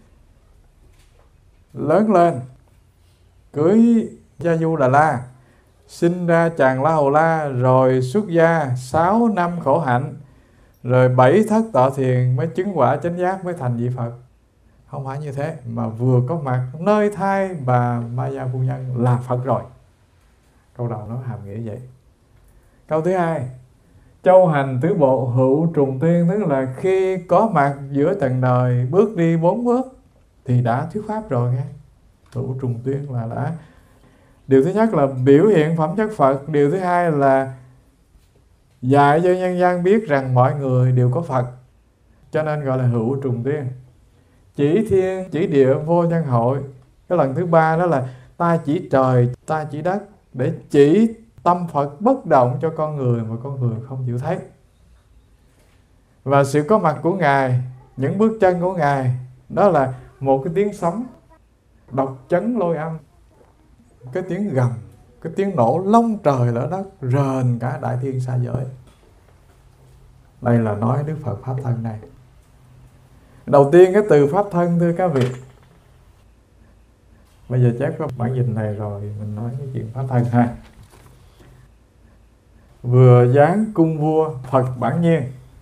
lớn lên, cưới Gia Du Đà La, sinh ra chàng La Hầu La, rồi xuất gia sáu năm khổ hạnh, rồi bảy thất tọa thiền mới chứng quả chánh giác, mới thành vị Phật. Không phải như thế, mà vừa có mặt nơi thai bà Maya phu nhân là Phật rồi. Câu đầu nó hàm nghĩa vậy. Câu thứ hai, châu hành tứ bộ hữu trùng thiên, tức là khi có mặt giữa trần đời, bước đi bốn bước thì đã thuyết pháp rồi nghe. Hữu trùng thiên là đã. Điều thứ nhất là biểu hiện phẩm chất Phật. Điều thứ hai là dạy cho nhân gian biết rằng mọi người đều có Phật, cho nên gọi là hữu trùng thiên. Chỉ thiên, chỉ địa, vô nhân hội. Cái lần thứ ba đó là ta chỉ trời, ta chỉ đất, để chỉ tâm Phật bất động cho con người mà con người không chịu thấy. Và sự có mặt của Ngài, những bước chân của Ngài, đó là một cái tiếng sấm độc chấn lôi âm, cái tiếng gầm, cái tiếng nổ long trời lở đất, rền cả đại thiên xa giới. Đây là nói Đức Phật Pháp Thân này. Đầu tiên cái từ Pháp Thân, thưa các vị. Bây giờ chép có bản dịch này rồi, mình nói cái chuyện Pháp Thân ha. Vừa dáng cung vua Phật bản nhiên.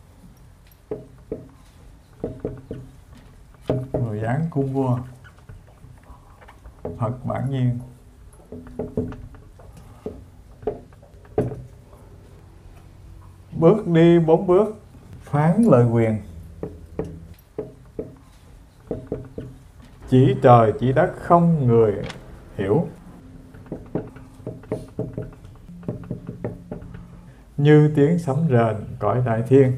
Vừa dáng cung vua Phật bản nhiên. Bước đi bốn bước phán lời quyền. Chỉ trời chỉ đất không người hiểu. Như tiếng sấm rền cõi đại thiên.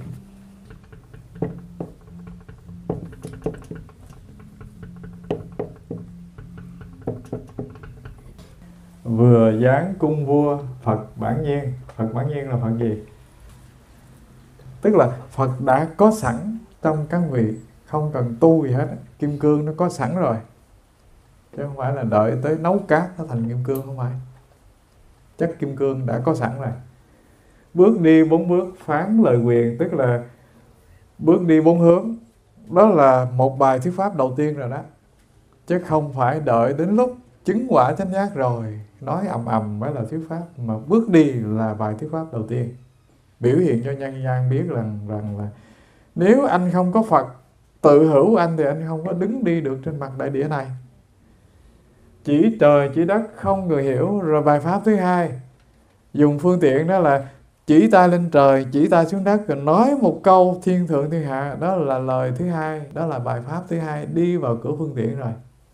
Vừa dáng cung vua Phật bản nhiên. Phật bản nhiên là Phật gì? Tức là Phật đã có sẵn trong các vị, không cần tu gì hết. Kim cương nó có sẵn rồi, chứ không phải là đợi tới nấu cát nó thành kim cương, không phải. Chất kim cương đã có sẵn rồi. Bước đi bốn bước phán lời quyền, tức là bước đi bốn hướng. Đó là một bài thuyết pháp đầu tiên rồi đó, chứ không phải đợi đến lúc chứng quả chánh giác rồi nói ầm ầm mới là thuyết pháp, mà bước đi là bài thuyết pháp đầu tiên, biểu hiện cho nhân gian biết rằng rằng là nếu anh không có Phật tự hữu anh thì anh không có đứng đi được trên mặt đại địa này. Chỉ trời chỉ đất không người hiểu. Rồi bài pháp thứ hai dùng phương tiện đó là chỉ tay lên trời, chỉ tay xuống đất, rồi nói một câu thiên thượng thiên hạ. Đó là lời thứ hai, đó là bài pháp thứ hai, đi vào cửa phương tiện rồi.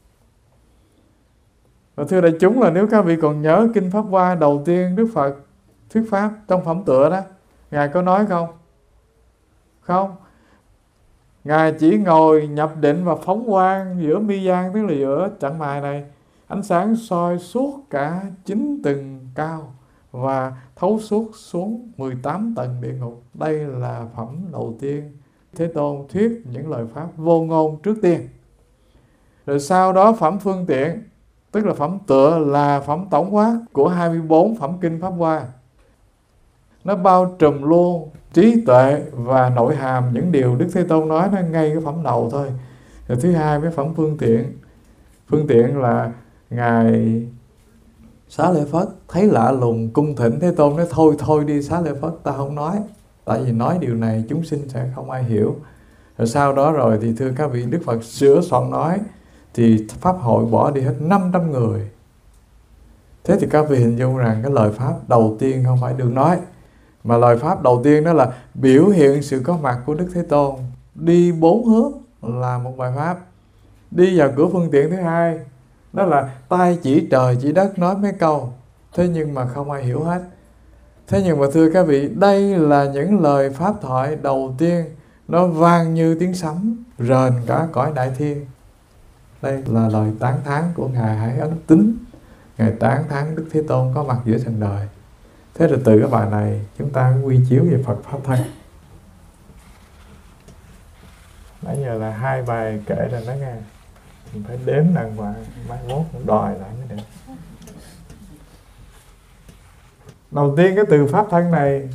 Và thưa đại chúng, là nếu các vị còn nhớ kinh Pháp Hoa đầu tiên Đức Phật thuyết pháp trong phẩm tựa đó, Ngài có nói không? Không. Ngài chỉ ngồi nhập định và phóng quang giữa mi gian, tức là giữa chặng mài này. Ánh sáng soi suốt cả chín tầng cao và thấu suốt xuống mười tám tầng địa ngục. Đây là phẩm đầu tiên Thế Tôn thuyết những lời pháp vô ngôn trước tiên. Rồi sau đó phẩm phương tiện, tức là phẩm tựa, là phẩm tổng quát của hai mươi bốn phẩm kinh Pháp Hoa. Nó bao trùm luôn trí tuệ và nội hàm những điều Đức Thế Tôn nói, nó ngay cái phẩm đầu thôi. Rồi thứ hai với phẩm phương tiện. Phương tiện là Ngài Xá Lợi Phất thấy lạ lùng cung thỉnh Thế Tôn, nói thôi thôi đi Xá Lợi Phất, ta không nói, tại vì nói điều này chúng sinh sẽ không ai hiểu. Rồi sau đó rồi thì thưa các vị, Đức Phật sửa soạn nói, thì Pháp hội bỏ đi hết năm trăm người. Thế thì các vị hình dung rằng cái lời Pháp đầu tiên không phải được nói, mà lời Pháp đầu tiên đó là biểu hiện sự có mặt của Đức Thế Tôn. Đi bốn hướng là một bài Pháp. Đi vào cửa phương tiện thứ hai, đó là tay chỉ trời chỉ đất nói mấy câu, thế nhưng mà không ai hiểu hết. Thế nhưng mà thưa các vị, đây là những lời Pháp thoại đầu tiên, nó vang như tiếng sấm, rền cả cõi đại thiên. Đây là lời tán thán của Ngài Hải Ấn Tính. Ngài tán thán Đức Thế Tôn có mặt giữa trần đời. Thế rồi từ cái bài này chúng ta quy chiếu về Phật Pháp Thân. Nãy giờ là hai bài kể rồi đó nghe. Mình phải đếm đàng hoàng, mai mốt cũng đòi lại mới được. Đầu tiên cái từ Pháp Thân này,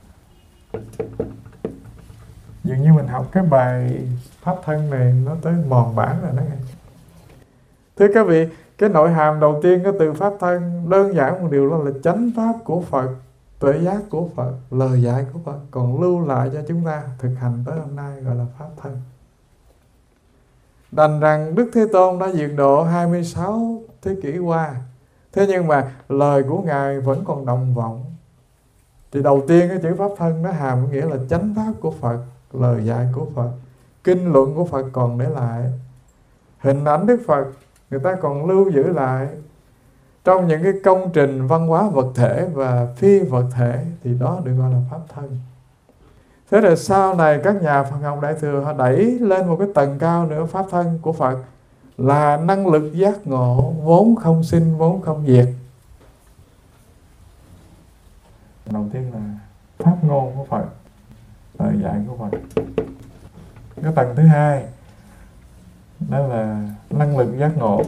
dường như mình học cái bài Pháp Thân này nó tới mòn bản rồi đó nghe. Thưa các vị, cái nội hàm đầu tiên cái từ Pháp Thân đơn giản một điều đó là chánh pháp của Phật, tuệ giác của Phật, lời dạy của Phật, còn lưu lại cho chúng ta thực hành tới hôm nay, gọi là Pháp Thân. Đành rằng Đức Thế Tôn đã diệt độ hai mươi sáu thế kỷ qua, thế nhưng mà lời của Ngài vẫn còn đồng vọng. Thì đầu tiên cái chữ pháp thân nó hàm nghĩa là chánh pháp của Phật, lời dạy của Phật, kinh luận của Phật còn để lại, hình ảnh Đức Phật người ta còn lưu giữ lại trong những cái công trình văn hóa vật thể và phi vật thể, thì đó được gọi là pháp thân. Thế rồi sau này các nhà Phật học Đại thừa họ đẩy lên một cái tầng cao nữa, pháp thân của Phật là năng lực giác ngộ vốn không sinh vốn không diệt. Đầu tiên là pháp ngôn của Phật, lời dạy của Phật. Cái tầng thứ hai đó là năng lực giác ngộ.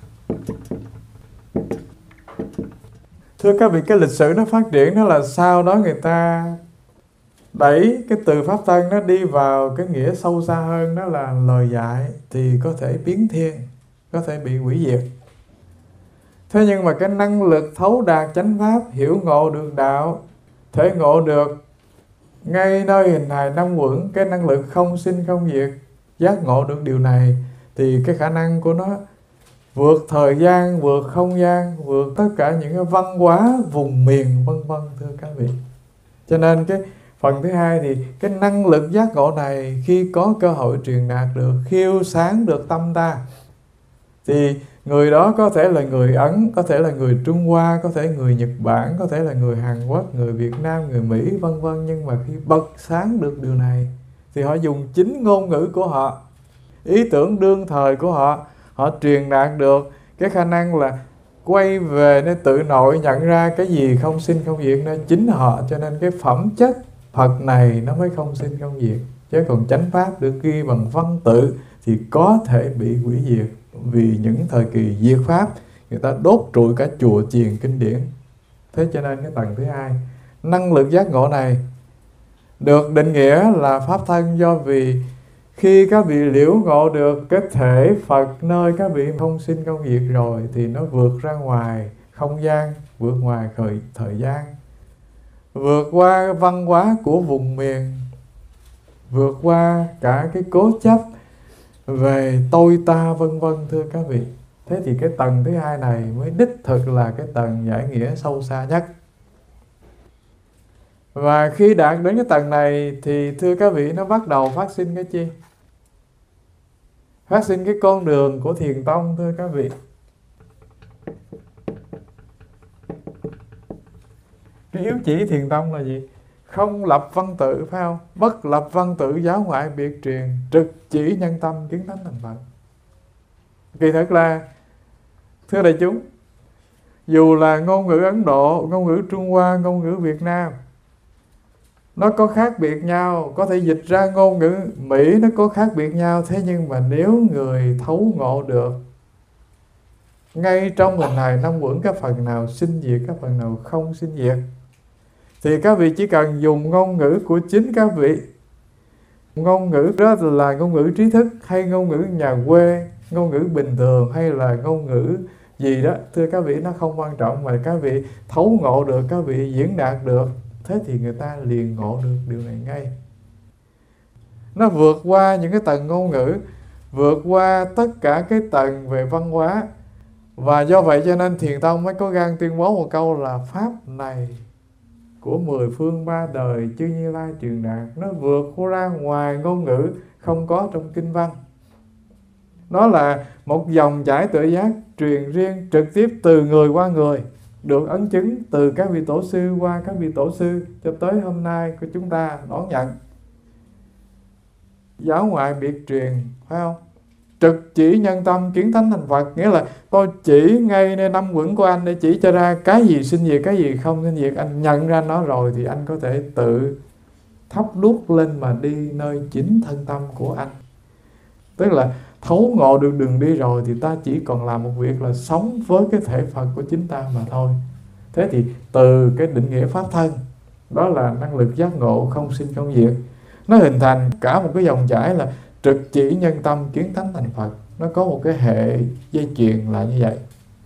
Thưa các vị, cái lịch sử nó phát triển đó là sau đó người ta đẩy cái từ pháp thân nó đi vào cái nghĩa sâu xa hơn, đó là lời dạy thì có thể biến thiên, có thể bị hủy diệt. Thế nhưng mà cái năng lực thấu đạt chánh pháp, hiểu ngộ được đạo, thể ngộ được ngay nơi hình hài năm uẩn, cái năng lực không sinh không diệt, giác ngộ được điều này, thì cái khả năng của nó vượt thời gian, vượt không gian, vượt tất cả những cái văn hóa vùng miền vân vân, thưa các vị. Cho nên cái phần thứ hai thì cái năng lực giác ngộ này khi có cơ hội truyền đạt được, khiêu sáng được tâm ta, thì người đó có thể là người Ấn, có thể là người Trung Hoa, có thể người Nhật Bản, có thể là người Hàn Quốc, người Việt Nam, người Mỹ vân vân. Nhưng mà khi bật sáng được điều này thì họ dùng chính ngôn ngữ của họ, ý tưởng đương thời của họ, họ truyền đạt được cái khả năng là quay về nơi tự nội, nhận ra cái gì không sinh không diệt nơi chính họ. Cho nên cái phẩm chất Phật này nó mới không sinh không diệt. Chứ còn chánh pháp được ghi bằng văn tự thì có thể bị hủy diệt, vì những thời kỳ diệt pháp người ta đốt trụi cả chùa chiền kinh điển. Thế cho nên cái tầng thứ hai, năng lực giác ngộ này được định nghĩa là pháp thân, do vì khi các vị liễu ngộ được cái thể Phật nơi các vị không sinh không diệt rồi, thì nó vượt ra ngoài không gian, vượt ngoài thời, thời gian, vượt qua văn hóa của vùng miền, vượt qua cả cái cố chấp về tôi ta vân vân, thưa các vị. Thế thì cái tầng thứ hai này mới đích thực là cái tầng giải nghĩa sâu xa nhất. Và khi đạt đến cái tầng này thì thưa các vị, nó bắt đầu phát sinh cái chi? Phát sinh cái con đường của Thiền Tông, thưa các vị. Cái yếu chỉ Thiền Tông là gì? Không lập văn tự, phải không? Bất lập văn tự, giáo ngoại biệt truyền, trực chỉ nhân tâm, kiến tánh thành Phật. Kỳ thật là, thưa đại chúng, dù là ngôn ngữ Ấn Độ, ngôn ngữ Trung Hoa, ngôn ngữ Việt Nam, nó có khác biệt nhau, có thể dịch ra ngôn ngữ Mỹ nó có khác biệt nhau. Thế nhưng mà nếu người thấu ngộ được ngay trong hình hài năm uẩn các phần nào sinh diệt, các phần nào không sinh diệt, thì các vị chỉ cần dùng ngôn ngữ của chính các vị. Ngôn ngữ đó là ngôn ngữ trí thức, hay ngôn ngữ nhà quê, ngôn ngữ bình thường, hay là ngôn ngữ gì đó, thưa các vị, nó không quan trọng, mà các vị thấu ngộ được, các vị diễn đạt được, thế thì người ta liền ngộ được điều này ngay. Nó vượt qua những cái tầng ngôn ngữ, vượt qua tất cả cái tầng về văn hóa. Và do vậy cho nên Thiền Tông mới có gan tuyên bố một câu là pháp này của mười phương ba đời chư Như Lai truyền đạt, nó vượt ra ngoài ngôn ngữ, không có trong kinh văn. Nó là một dòng chảy tuệ giác truyền riêng trực tiếp từ người qua người, được ấn chứng từ các vị tổ sư qua các vị tổ sư cho tới hôm nay của chúng ta đón nhận. Giáo ngoại biệt truyền, phải không? Trực chỉ nhân tâm, kiến tánh thành Phật. Nghĩa là tôi chỉ ngay nơi năm uẩn của anh để chỉ cho ra cái gì sinh diệt, cái gì không sinh diệt. Anh nhận ra nó rồi thì anh có thể tự thắp đuốc lên mà đi nơi chính thân tâm của anh. Tức là thấu ngộ được đường đi rồi thì ta chỉ còn làm một việc là sống với cái thể Phật của chính ta mà thôi. Thế thì từ cái định nghĩa pháp thân, đó là năng lực giác ngộ không sinh không diệt, nó hình thành cả một cái dòng chảy là trực chỉ nhân tâm, kiến tánh thành Phật. Nó có một cái hệ dây chuyền là như vậy.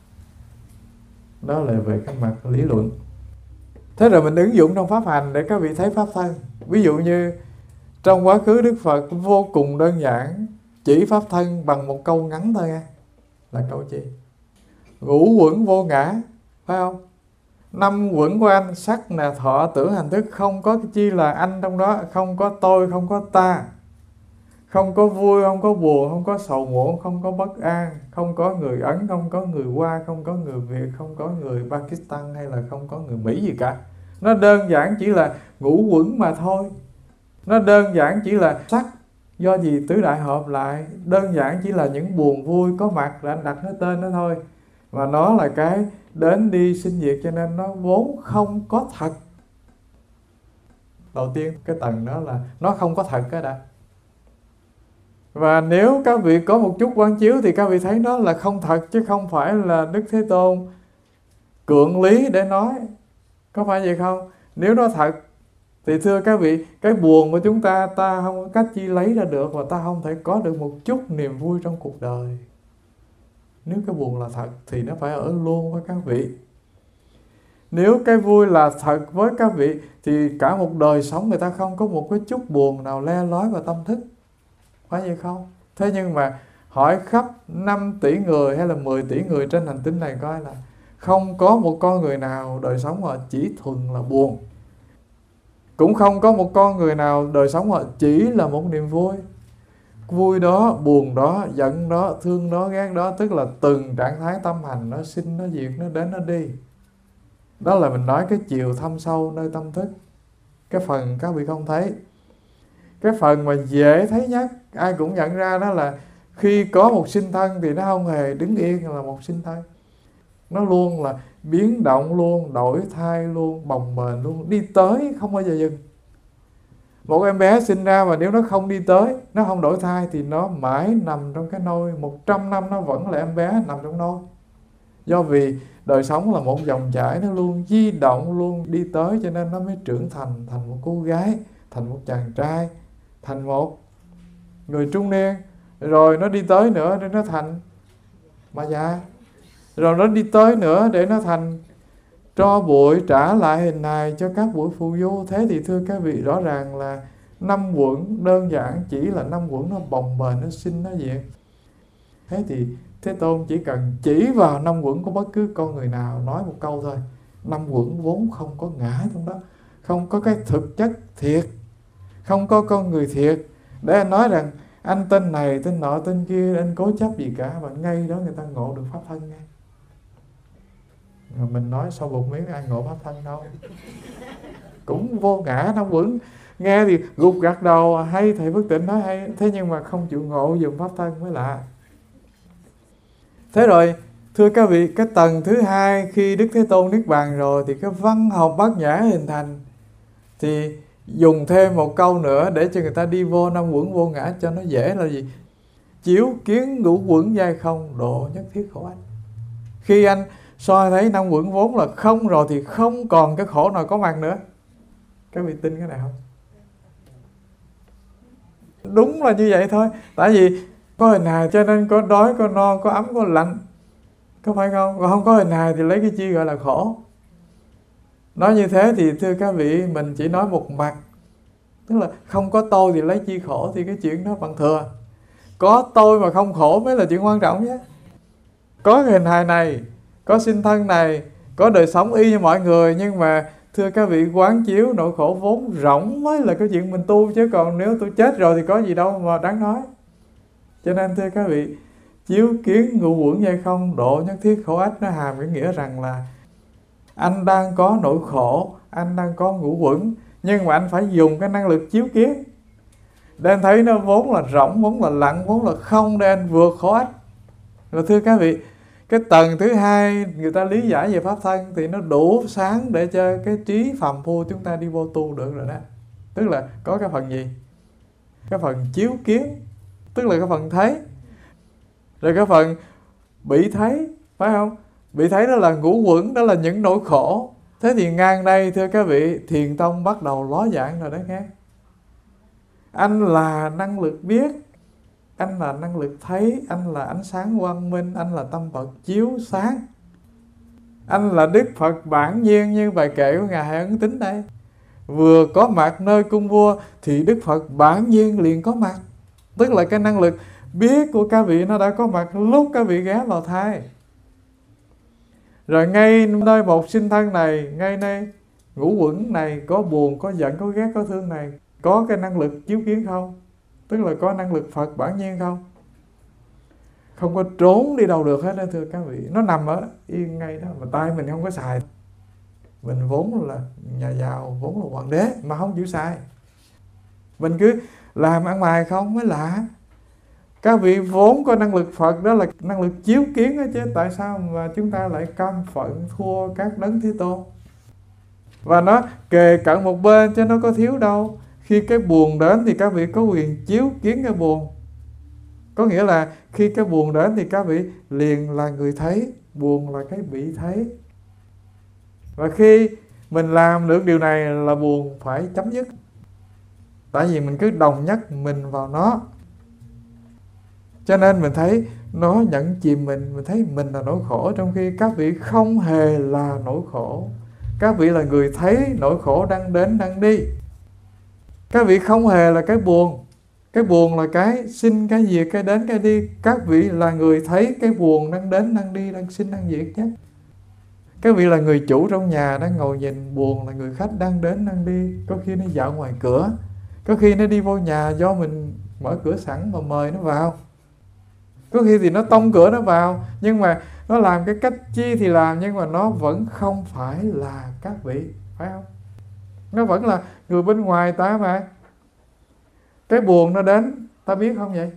Đó là về cái mặt lý luận. Thế rồi mình ứng dụng trong pháp hành để các vị thấy pháp thân. Ví dụ như trong quá khứ Đức Phật vô cùng đơn giản, chỉ pháp thân bằng một câu ngắn thôi nha. Là câu chi? Ngũ uẩn vô ngã, phải không? Năm uẩn của anh, sắc nè, thọ, tưởng, hành, thức, không có cái chi là anh trong đó, không có tôi, không có ta, không có vui, không có buồn, không có sầu muộn, không có bất an, không có người Ấn, không có người Hoa, không có người Việt, không có người Pakistan hay là không có người Mỹ gì cả. Nó đơn giản chỉ là ngũ uẩn mà thôi. Nó đơn giản chỉ là sắc do gì tứ đại hợp lại, đơn giản chỉ là những buồn vui có mặt là anh đặt nó tên đó thôi. Và nó là cái đến đi sinh diệt, cho nên nó vốn không có thật. Đầu tiên cái tầng đó là nó không có thật cái đã. Và nếu các vị có một chút quán chiếu thì các vị thấy nó là không thật, chứ không phải là Đức Thế Tôn cưỡng lý để nói. Có phải vậy không? Nếu nó thật thì thưa các vị, cái buồn của chúng ta, ta không có cách chi lấy ra được, và ta không thể có được một chút niềm vui trong cuộc đời. Nếu cái buồn là thật thì nó phải ở luôn với các vị. Nếu cái vui là thật với các vị thì cả một đời sống người ta không có một cái chút buồn nào le lói vào tâm thức. Phải vậy không? Thế nhưng mà hỏi khắp năm tỷ người hay là mười tỷ người trên hành tinh này coi là không có một con người nào đời sống họ chỉ thuần là buồn. Cũng không có một con người nào đời sống họ chỉ là một niềm vui. Vui đó, buồn đó, giận đó, thương đó, ghét đó, tức là từng trạng thái tâm hành nó sinh, nó diệt, nó đến, nó đi. Đó là mình nói cái chiều thâm sâu nơi tâm thức. Cái phần các vị không thấy. Cái phần mà dễ thấy nhất, ai cũng nhận ra đó là khi có một sinh thân thì nó không hề đứng yên là một sinh thân. Nó luôn là biến động luôn, đổi thay luôn, bồng bềnh luôn, đi tới không bao giờ dừng. Một em bé sinh ra mà nếu nó không đi tới, nó không đổi thai thì nó mãi nằm trong cái nôi, một trăm năm nó vẫn là em bé nằm trong nôi. Do vì đời sống là một dòng chảy, nó luôn di động, luôn đi tới, cho nên nó mới trưởng thành, thành một cô gái, thành một chàng trai, thành một người trung niên. Rồi nó đi tới nữa để nó thành ma già. Rồi nó đi tới nữa để nó thành tro bụi, trả lại hình hài cho các buổi phù du. Thế thì thưa các vị, rõ ràng là năm uẩn đơn giản chỉ là năm uẩn nó bồng bềnh, nó sinh, nó diệt. Thế thì Thế Tôn chỉ cần chỉ vào năm uẩn của bất cứ con người nào, nói một câu thôi: năm uẩn vốn không có ngã trong đó, không có cái thực chất thiệt, không có con người thiệt để anh nói rằng anh tên này, tên nọ, tên kia, anh cố chấp gì cả. Và ngay đó người ta ngộ được pháp thân ngay. Mà mình nói sau một miếng ai ngộ pháp thân đâu. Cũng vô ngã năm uẩn. Nghe thì gục gặt đầu, hay thầy Phước Tịnh nói hay, thế nhưng mà không chịu ngộ dùng pháp thân mới lạ. Thế rồi, thưa các vị, cái tầng thứ hai khi Đức Thế Tôn Niết Bàn rồi thì cái văn học bát nhã hình thành. Thì dùng thêm một câu nữa để cho người ta đi vô năm uẩn vô ngã cho nó dễ là gì? Chiếu kiến ngũ uẩn giai không, độ nhất thiết khổ ách. Khi anh soi thấy năm uẩn vốn là không rồi thì không còn cái khổ nào có mặt nữa. Các vị tin cái này không? Đúng là như vậy thôi. Tại vì có hình hài cho nên có đói, có no, có ấm, có lạnh. Có phải không? Còn không có hình hài thì lấy cái chi gọi là khổ. Nói như thế thì thưa các vị, mình chỉ nói một mặt. Tức là không có tôi thì lấy chi khổ, thì cái chuyện đó bằng thừa. Có tôi mà không khổ mới là chuyện quan trọng nhé. Có cái hình hài này, có sinh thân này, có đời sống y như mọi người, nhưng mà thưa các vị, quán chiếu nỗi khổ vốn rỗng mới là cái chuyện mình tu. Chứ còn nếu tôi chết rồi thì có gì đâu mà đáng nói. Cho nên thưa các vị, chiếu kiến ngũ uẩn giai không, độ nhất thiết khổ ách, nó hàm cái nghĩa rằng là anh đang có nỗi khổ, anh đang có ngũ uẩn, nhưng mà anh phải dùng cái năng lực chiếu kiến để anh thấy nó vốn là rỗng, vốn là lặng, vốn là không, để anh vượt khổ ách. Rồi thưa các vị, cái tầng thứ hai người ta lý giải về pháp thân thì nó đủ sáng để cho cái trí phàm phu chúng ta đi vô tu được rồi đó. Tức là có cái phần gì? Cái phần chiếu kiến, tức là cái phần thấy. Rồi cái phần bị thấy, phải không? Bị thấy đó là ngũ uẩn, đó là những nỗi khổ. Thế thì ngang đây thưa các vị, Thiền Tông bắt đầu ló dạng rồi đó nghe. Anh là năng lực biết, anh là năng lực thấy, anh là ánh sáng quang minh, anh là tâm Phật chiếu sáng, anh là Đức Phật bản nhiên như bài kệ của Ngài Hải Ấn Tín đây. Vừa có mặt nơi cung vua thì Đức Phật bản nhiên liền có mặt. Tức là cái năng lực biết của các vị nó đã có mặt lúc các vị ghé vào thai. Rồi ngay nơi một sinh thân này, ngay nơi ngũ quẩn này, có buồn, có giận, có ghét, có thương này, có cái năng lực chiếu kiến không? Tức là có năng lực Phật bản nhiên không? Không có trốn đi đâu được hết đó thưa các vị. Nó nằm ở yên ngay đó, mà tay mình không có xài. Mình vốn là nhà giàu, vốn là hoàng đế mà không chịu xài. Mình cứ làm ăn mày không mới lạ. Các vị vốn có năng lực Phật, đó là năng lực chiếu kiến đó chứ. Tại sao mà chúng ta lại căm phận thua các đấng Thế Tôn? Và nó kề cận một bên chứ nó có thiếu đâu. Khi cái buồn đến thì các vị có quyền chiếu kiến cái buồn. Có nghĩa là khi cái buồn đến thì các vị liền là người thấy, buồn là cái bị thấy. Và khi mình làm được điều này là buồn phải chấm dứt. Tại vì mình cứ đồng nhất mình vào nó, cho nên mình thấy nó nhận chìm mình, mình thấy mình là nỗi khổ, trong khi các vị không hề là nỗi khổ. Các vị là người thấy nỗi khổ đang đến đang đi. Các vị không hề là cái buồn. Cái buồn là cái sinh, cái diệt, cái đến, cái đi. Các vị là người thấy cái buồn đang đến, đang đi, đang sinh, đang diệt nhất. Các vị là người chủ trong nhà đang ngồi nhìn buồn, là người khách đang đến, đang đi. Có khi nó dạo ngoài cửa, có khi nó đi vô nhà do mình mở cửa sẵn mà mời nó vào. Có khi thì nó tông cửa nó vào, nhưng mà nó làm cái cách chi thì làm, nhưng mà nó vẫn không phải là các vị, phải không? Nó vẫn là người bên ngoài ta mà. Cái buồn nó đến, ta biết không vậy?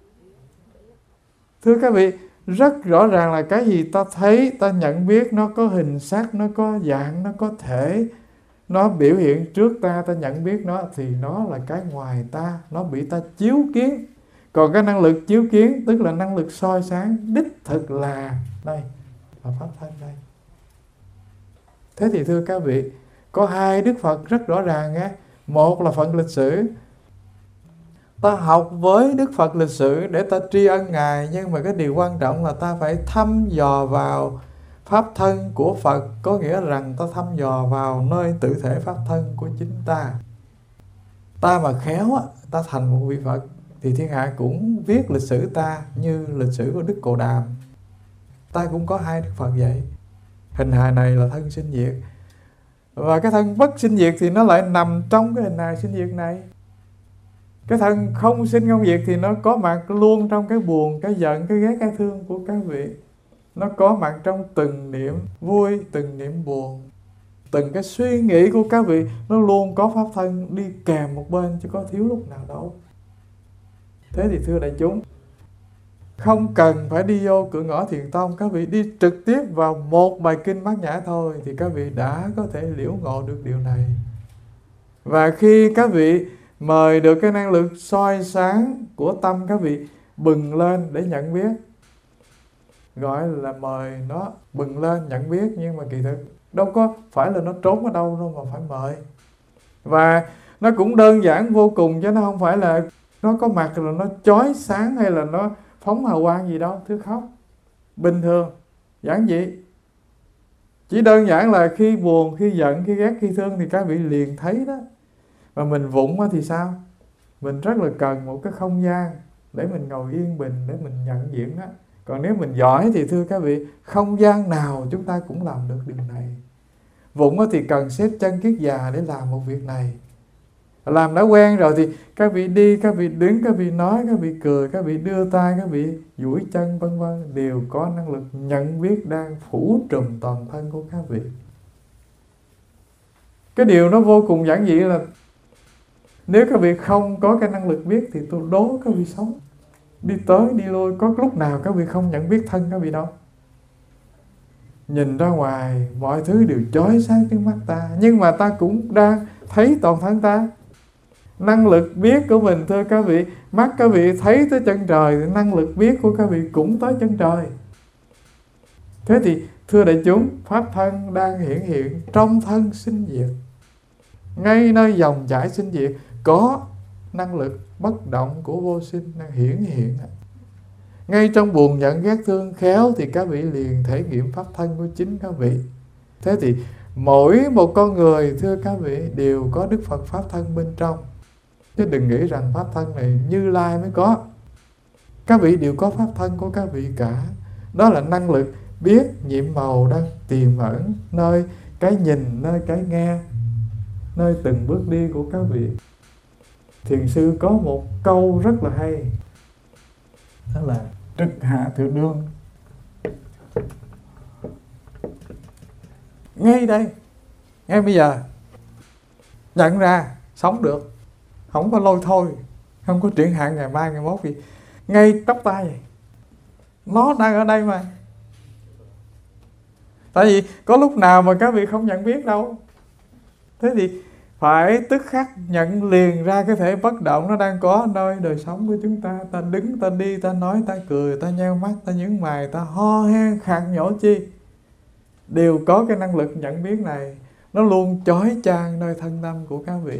Thưa các vị, rất rõ ràng là cái gì ta thấy, ta nhận biết, nó có hình sắc, nó có dạng, nó có thể, nó biểu hiện trước ta, ta nhận biết nó, thì nó là cái ngoài ta, nó bị ta chiếu kiến. Còn cái năng lực chiếu kiến, tức là năng lực soi sáng, đích thực là đây, là pháp thân đây. Thế thì thưa các vị, có hai Đức Phật rất rõ ràng nhé. Một là Phật lịch sử. Ta học với Đức Phật lịch sử để ta tri ân Ngài, nhưng mà cái điều quan trọng là ta phải thăm dò vào pháp thân của Phật, có nghĩa rằng ta thăm dò vào nơi tự thể pháp thân của chính ta. Ta mà khéo, ta thành một vị Phật, thì thiên hạ cũng viết lịch sử ta như lịch sử của Đức Cồ Đàm. Ta cũng có hai Đức Phật vậy. Hình hài này là thân sinh diệt, và cái thân bất sinh diệt thì nó lại nằm trong cái hình hài sinh diệt này. Cái thân không sinh không diệt thì nó có mặt luôn trong cái buồn, cái giận, cái ghét, cái thương của các vị. Nó có mặt trong từng niệm vui, từng niệm buồn, từng cái suy nghĩ của các vị. Nó luôn có pháp thân đi kèm một bên, chứ có thiếu lúc nào đâu. Thế thì thưa đại chúng, không cần phải đi vô cửa ngõ Thiền Tông, các vị đi trực tiếp vào một bài kinh Bát Nhã thôi thì các vị đã có thể liễu ngộ được điều này. Và khi các vị mời được cái năng lực soi sáng của tâm các vị bừng lên để nhận biết, gọi là mời nó bừng lên nhận biết, nhưng mà kỳ thực đâu có phải là nó trốn ở đâu đâu mà phải mời. Và nó cũng đơn giản vô cùng, chứ nó không phải là nó có mặt là nó chói sáng hay là nó phóng hào quang gì đâu, thưa không? Bình thường, giản dị. Chỉ đơn giản là khi buồn, khi giận, khi ghét, khi thương thì các vị liền thấy đó. Mà mình vụng thì sao? Mình rất là cần một cái không gian để mình ngồi yên bình, để mình nhận diện đó. Còn nếu mình giỏi thì thưa các vị, không gian nào chúng ta cũng làm được điều này. Vụng thì cần xếp chân kiết già để làm một việc này. Làm đã quen rồi thì các vị đi, các vị đứng, các vị nói, các vị cười, các vị đưa tay, các vị duỗi chân vân vân, đều có năng lực nhận biết đang phủ trùm toàn thân của các vị. Cái điều nó vô cùng giản dị là nếu các vị không có cái năng lực biết thì tôi đố các vị sống đi tới đi lui, có lúc nào các vị không nhận biết thân các vị đâu. Nhìn ra ngoài mọi thứ đều chói sáng trước mắt ta, nhưng mà ta cũng đang thấy toàn thân ta. Năng lực biết của mình thưa các vị, mắt các vị thấy tới chân trời thì năng lực biết của các vị cũng tới chân trời. Thế thì thưa đại chúng, pháp thân đang hiển hiện trong thân sinh diệt, ngay nơi dòng chảy sinh diệt có năng lực bất động của vô sinh đang hiển hiện. Ngay trong buồn giận ghét thương khéo thì các vị liền thể nghiệm pháp thân của chính các vị. Thế thì mỗi một con người thưa các vị đều có Đức Phật pháp thân bên trong. Chứ đừng nghĩ rằng pháp thân này Như Lai mới có. Các vị đều có pháp thân của các vị cả. Đó là năng lực biết nhiệm màu đang tiềm ẩn nơi cái nhìn, nơi cái nghe, nơi từng bước đi của các vị. Thiền sư có một câu rất là hay, đó là trực hạ thượng đương. Ngay đây, ngay bây giờ, nhận ra, sống được, không có lôi thôi, không có triển hạn ngày mai, ngày mốt gì. Ngay tóc tay vậy. Nó đang ở đây mà. Tại vì có lúc nào mà các vị không nhận biết đâu. Thế thì phải tức khắc nhận liền ra cái thể bất động nó đang có nơi đời sống của chúng ta. Ta đứng, ta đi, ta nói, ta cười, ta nheo mắt, ta nhướng mày, ta ho hen khạc nhổ chi, đều có cái năng lực nhận biết này. Nó luôn chói chang nơi thân tâm của các vị.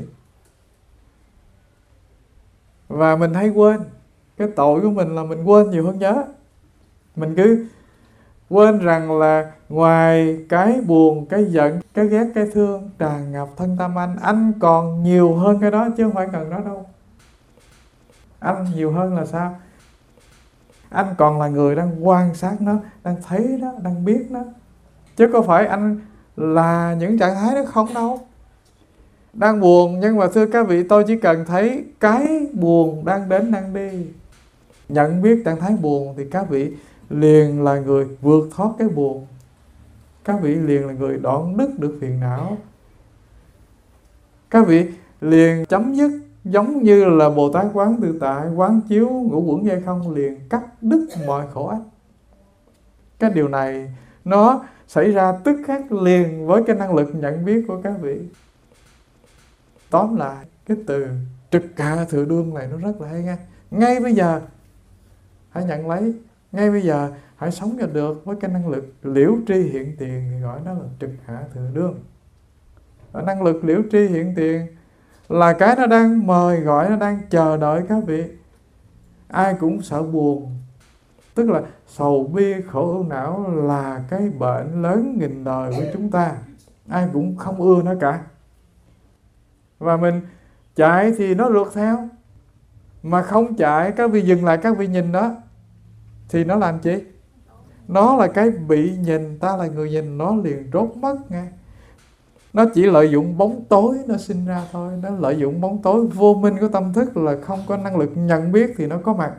Và mình hay quên. Cái tội của mình là mình quên nhiều hơn nhớ. Mình cứ quên rằng là ngoài cái buồn, cái giận, cái ghét, cái thương tràn ngập thân tâm anh, anh còn nhiều hơn cái đó chứ không phải cần đó đâu. Anh nhiều hơn là sao? Anh còn là người đang quan sát nó, đang thấy nó, đang biết nó. Chứ có phải anh là những trạng thái đó không đâu. Đang buồn, nhưng mà thưa các vị, tôi chỉ cần thấy cái buồn đang đến, đang đi, nhận biết trạng thái buồn, thì các vị liền là người vượt thoát cái buồn. Các vị liền là người đoạn đứt được phiền não. Các vị liền chấm dứt, giống như là Bồ Tát quán tự tại, quán chiếu ngũ uẩn giai không, liền cắt đứt mọi khổ ách. Cái điều này nó xảy ra tức khắc liền với cái năng lực nhận biết của các vị. Tóm lại, cái từ trực hạ thượng đương này nó rất là hay nghe. Ngay bây giờ hãy nhận lấy, ngay bây giờ hãy sống cho được với cái năng lực liễu tri hiện tiền, thì gọi đó là trực hạ thượng đương. Và năng lực liễu tri hiện tiền là cái nó đang mời gọi, nó đang chờ đợi các vị. Ai cũng sợ buồn, tức là sầu bi khổ ưu não là cái bệnh lớn nghìn đời của chúng ta. Ai cũng không ưa nó cả. Và mình chạy thì nó rượt theo. Mà không chạy, các vị dừng lại, các vị nhìn đó, thì nó làm chi? Nó là cái bị nhìn, ta là người nhìn, nó liền rốt mất ngay. Nó chỉ lợi dụng bóng tối nó sinh ra thôi. Nó lợi dụng bóng tối vô minh của tâm thức, là không có năng lực nhận biết thì nó có mặt.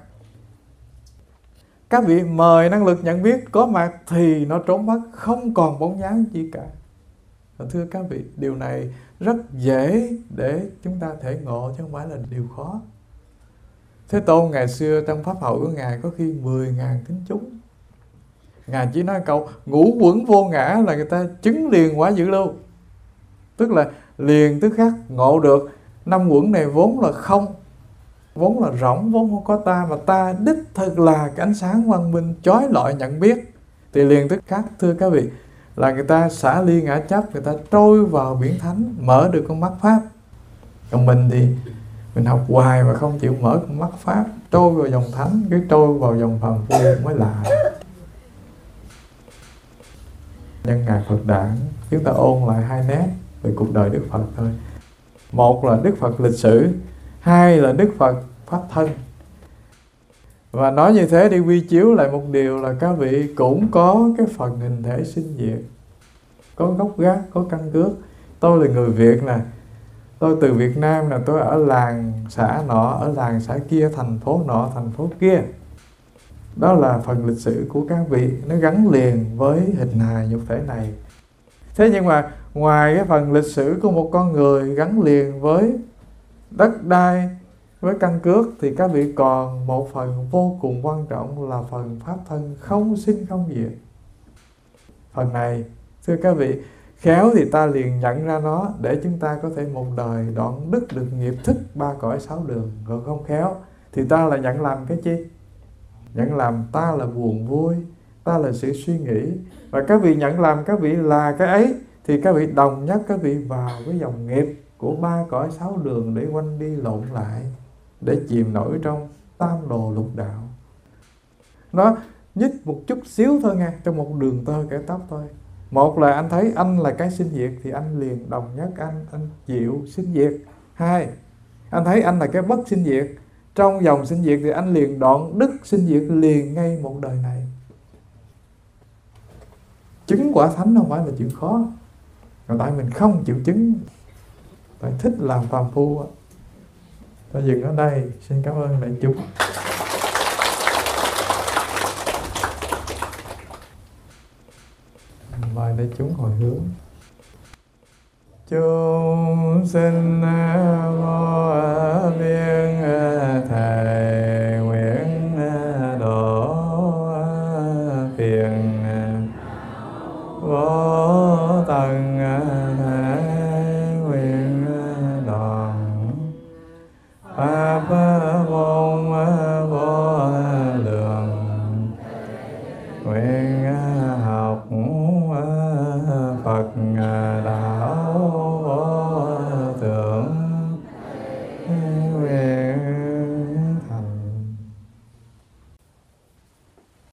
Các vị mời năng lực nhận biết có mặt thì nó trốn mất, không còn bóng dáng chi cả. Và thưa các vị, điều này rất dễ để chúng ta thể ngộ, chứ không phải là điều khó. Thế Tôn ngày xưa trong pháp hội của Ngài có khi mười ngàn thính chúng. Ngài chỉ nói câu ngũ uẩn vô ngã là người ta chứng liền quả dự lưu. Tức là liền tức khắc ngộ được năm uẩn này vốn là không, vốn là rỗng, vốn không có ta, mà ta đích thực là cái ánh sáng quang minh chói lọi nhận biết. Thì liền tức khắc, thưa các vị, là người ta xả ly ngã chấp, người ta trôi vào biển thánh, mở được con mắt pháp. Còn mình thì mình học hoài mà không chịu mở con mắt pháp, trôi vào dòng thánh, cái trôi vào dòng phàm phu mới lạ. Nhân ngày Phật đản, chúng ta ôn lại hai nét về cuộc đời Đức Phật thôi. Một là Đức Phật lịch sử, hai là Đức Phật pháp thân. Và nói như thế đi quy chiếu lại một điều là các vị cũng có cái phần hình thể sinh diệt, có gốc gác, có căn cước. Tôi là người Việt nè, tôi từ Việt Nam nè, tôi ở làng xã nọ, ở làng xã kia, thành phố nọ, thành phố kia. Đó là phần lịch sử của các vị, nó gắn liền với hình hài nhục thể này. Thế nhưng mà ngoài cái phần lịch sử của một con người gắn liền với đất đai, với căn cước, thì các vị còn một phần vô cùng quan trọng là phần pháp thân không sinh không diệt. Phần này, thưa các vị, khéo thì ta liền nhận ra nó để chúng ta có thể một đời đoạn đứt được nghiệp thức ba cõi sáu đường. Còn không khéo thì ta là nhận làm cái chi? Nhận làm ta là buồn vui, ta là sự suy nghĩ. Và các vị nhận làm các vị là cái ấy, thì các vị đồng nhất các vị vào cái dòng nghiệp của ba cõi sáu đường để quanh đi lộn lại, để chìm nổi trong tam đồ lục đạo. Nó nhích một chút xíu thôi nha, trong một đường tơ kẻ tóc thôi. Một là anh thấy anh là cái sinh diệt, thì anh liền đồng nhất anh, anh chịu sinh diệt. Hai, anh thấy anh là cái bất sinh diệt, trong dòng sinh diệt thì anh liền đoạn đức sinh diệt liền ngay một đời này. Chứng quả thánh không phải là chuyện khó, còn tại mình không chịu chứng, tại thích làm phàm phu. Ta dừng ở đây. Xin cảm ơn đại chúng. Mời đại chúng hồi hướng. Chúng sinh vô biên thầy nguyện độ phiền vô tận nguyện đoàn pháp môn vô lượng nguyện học Phật đạo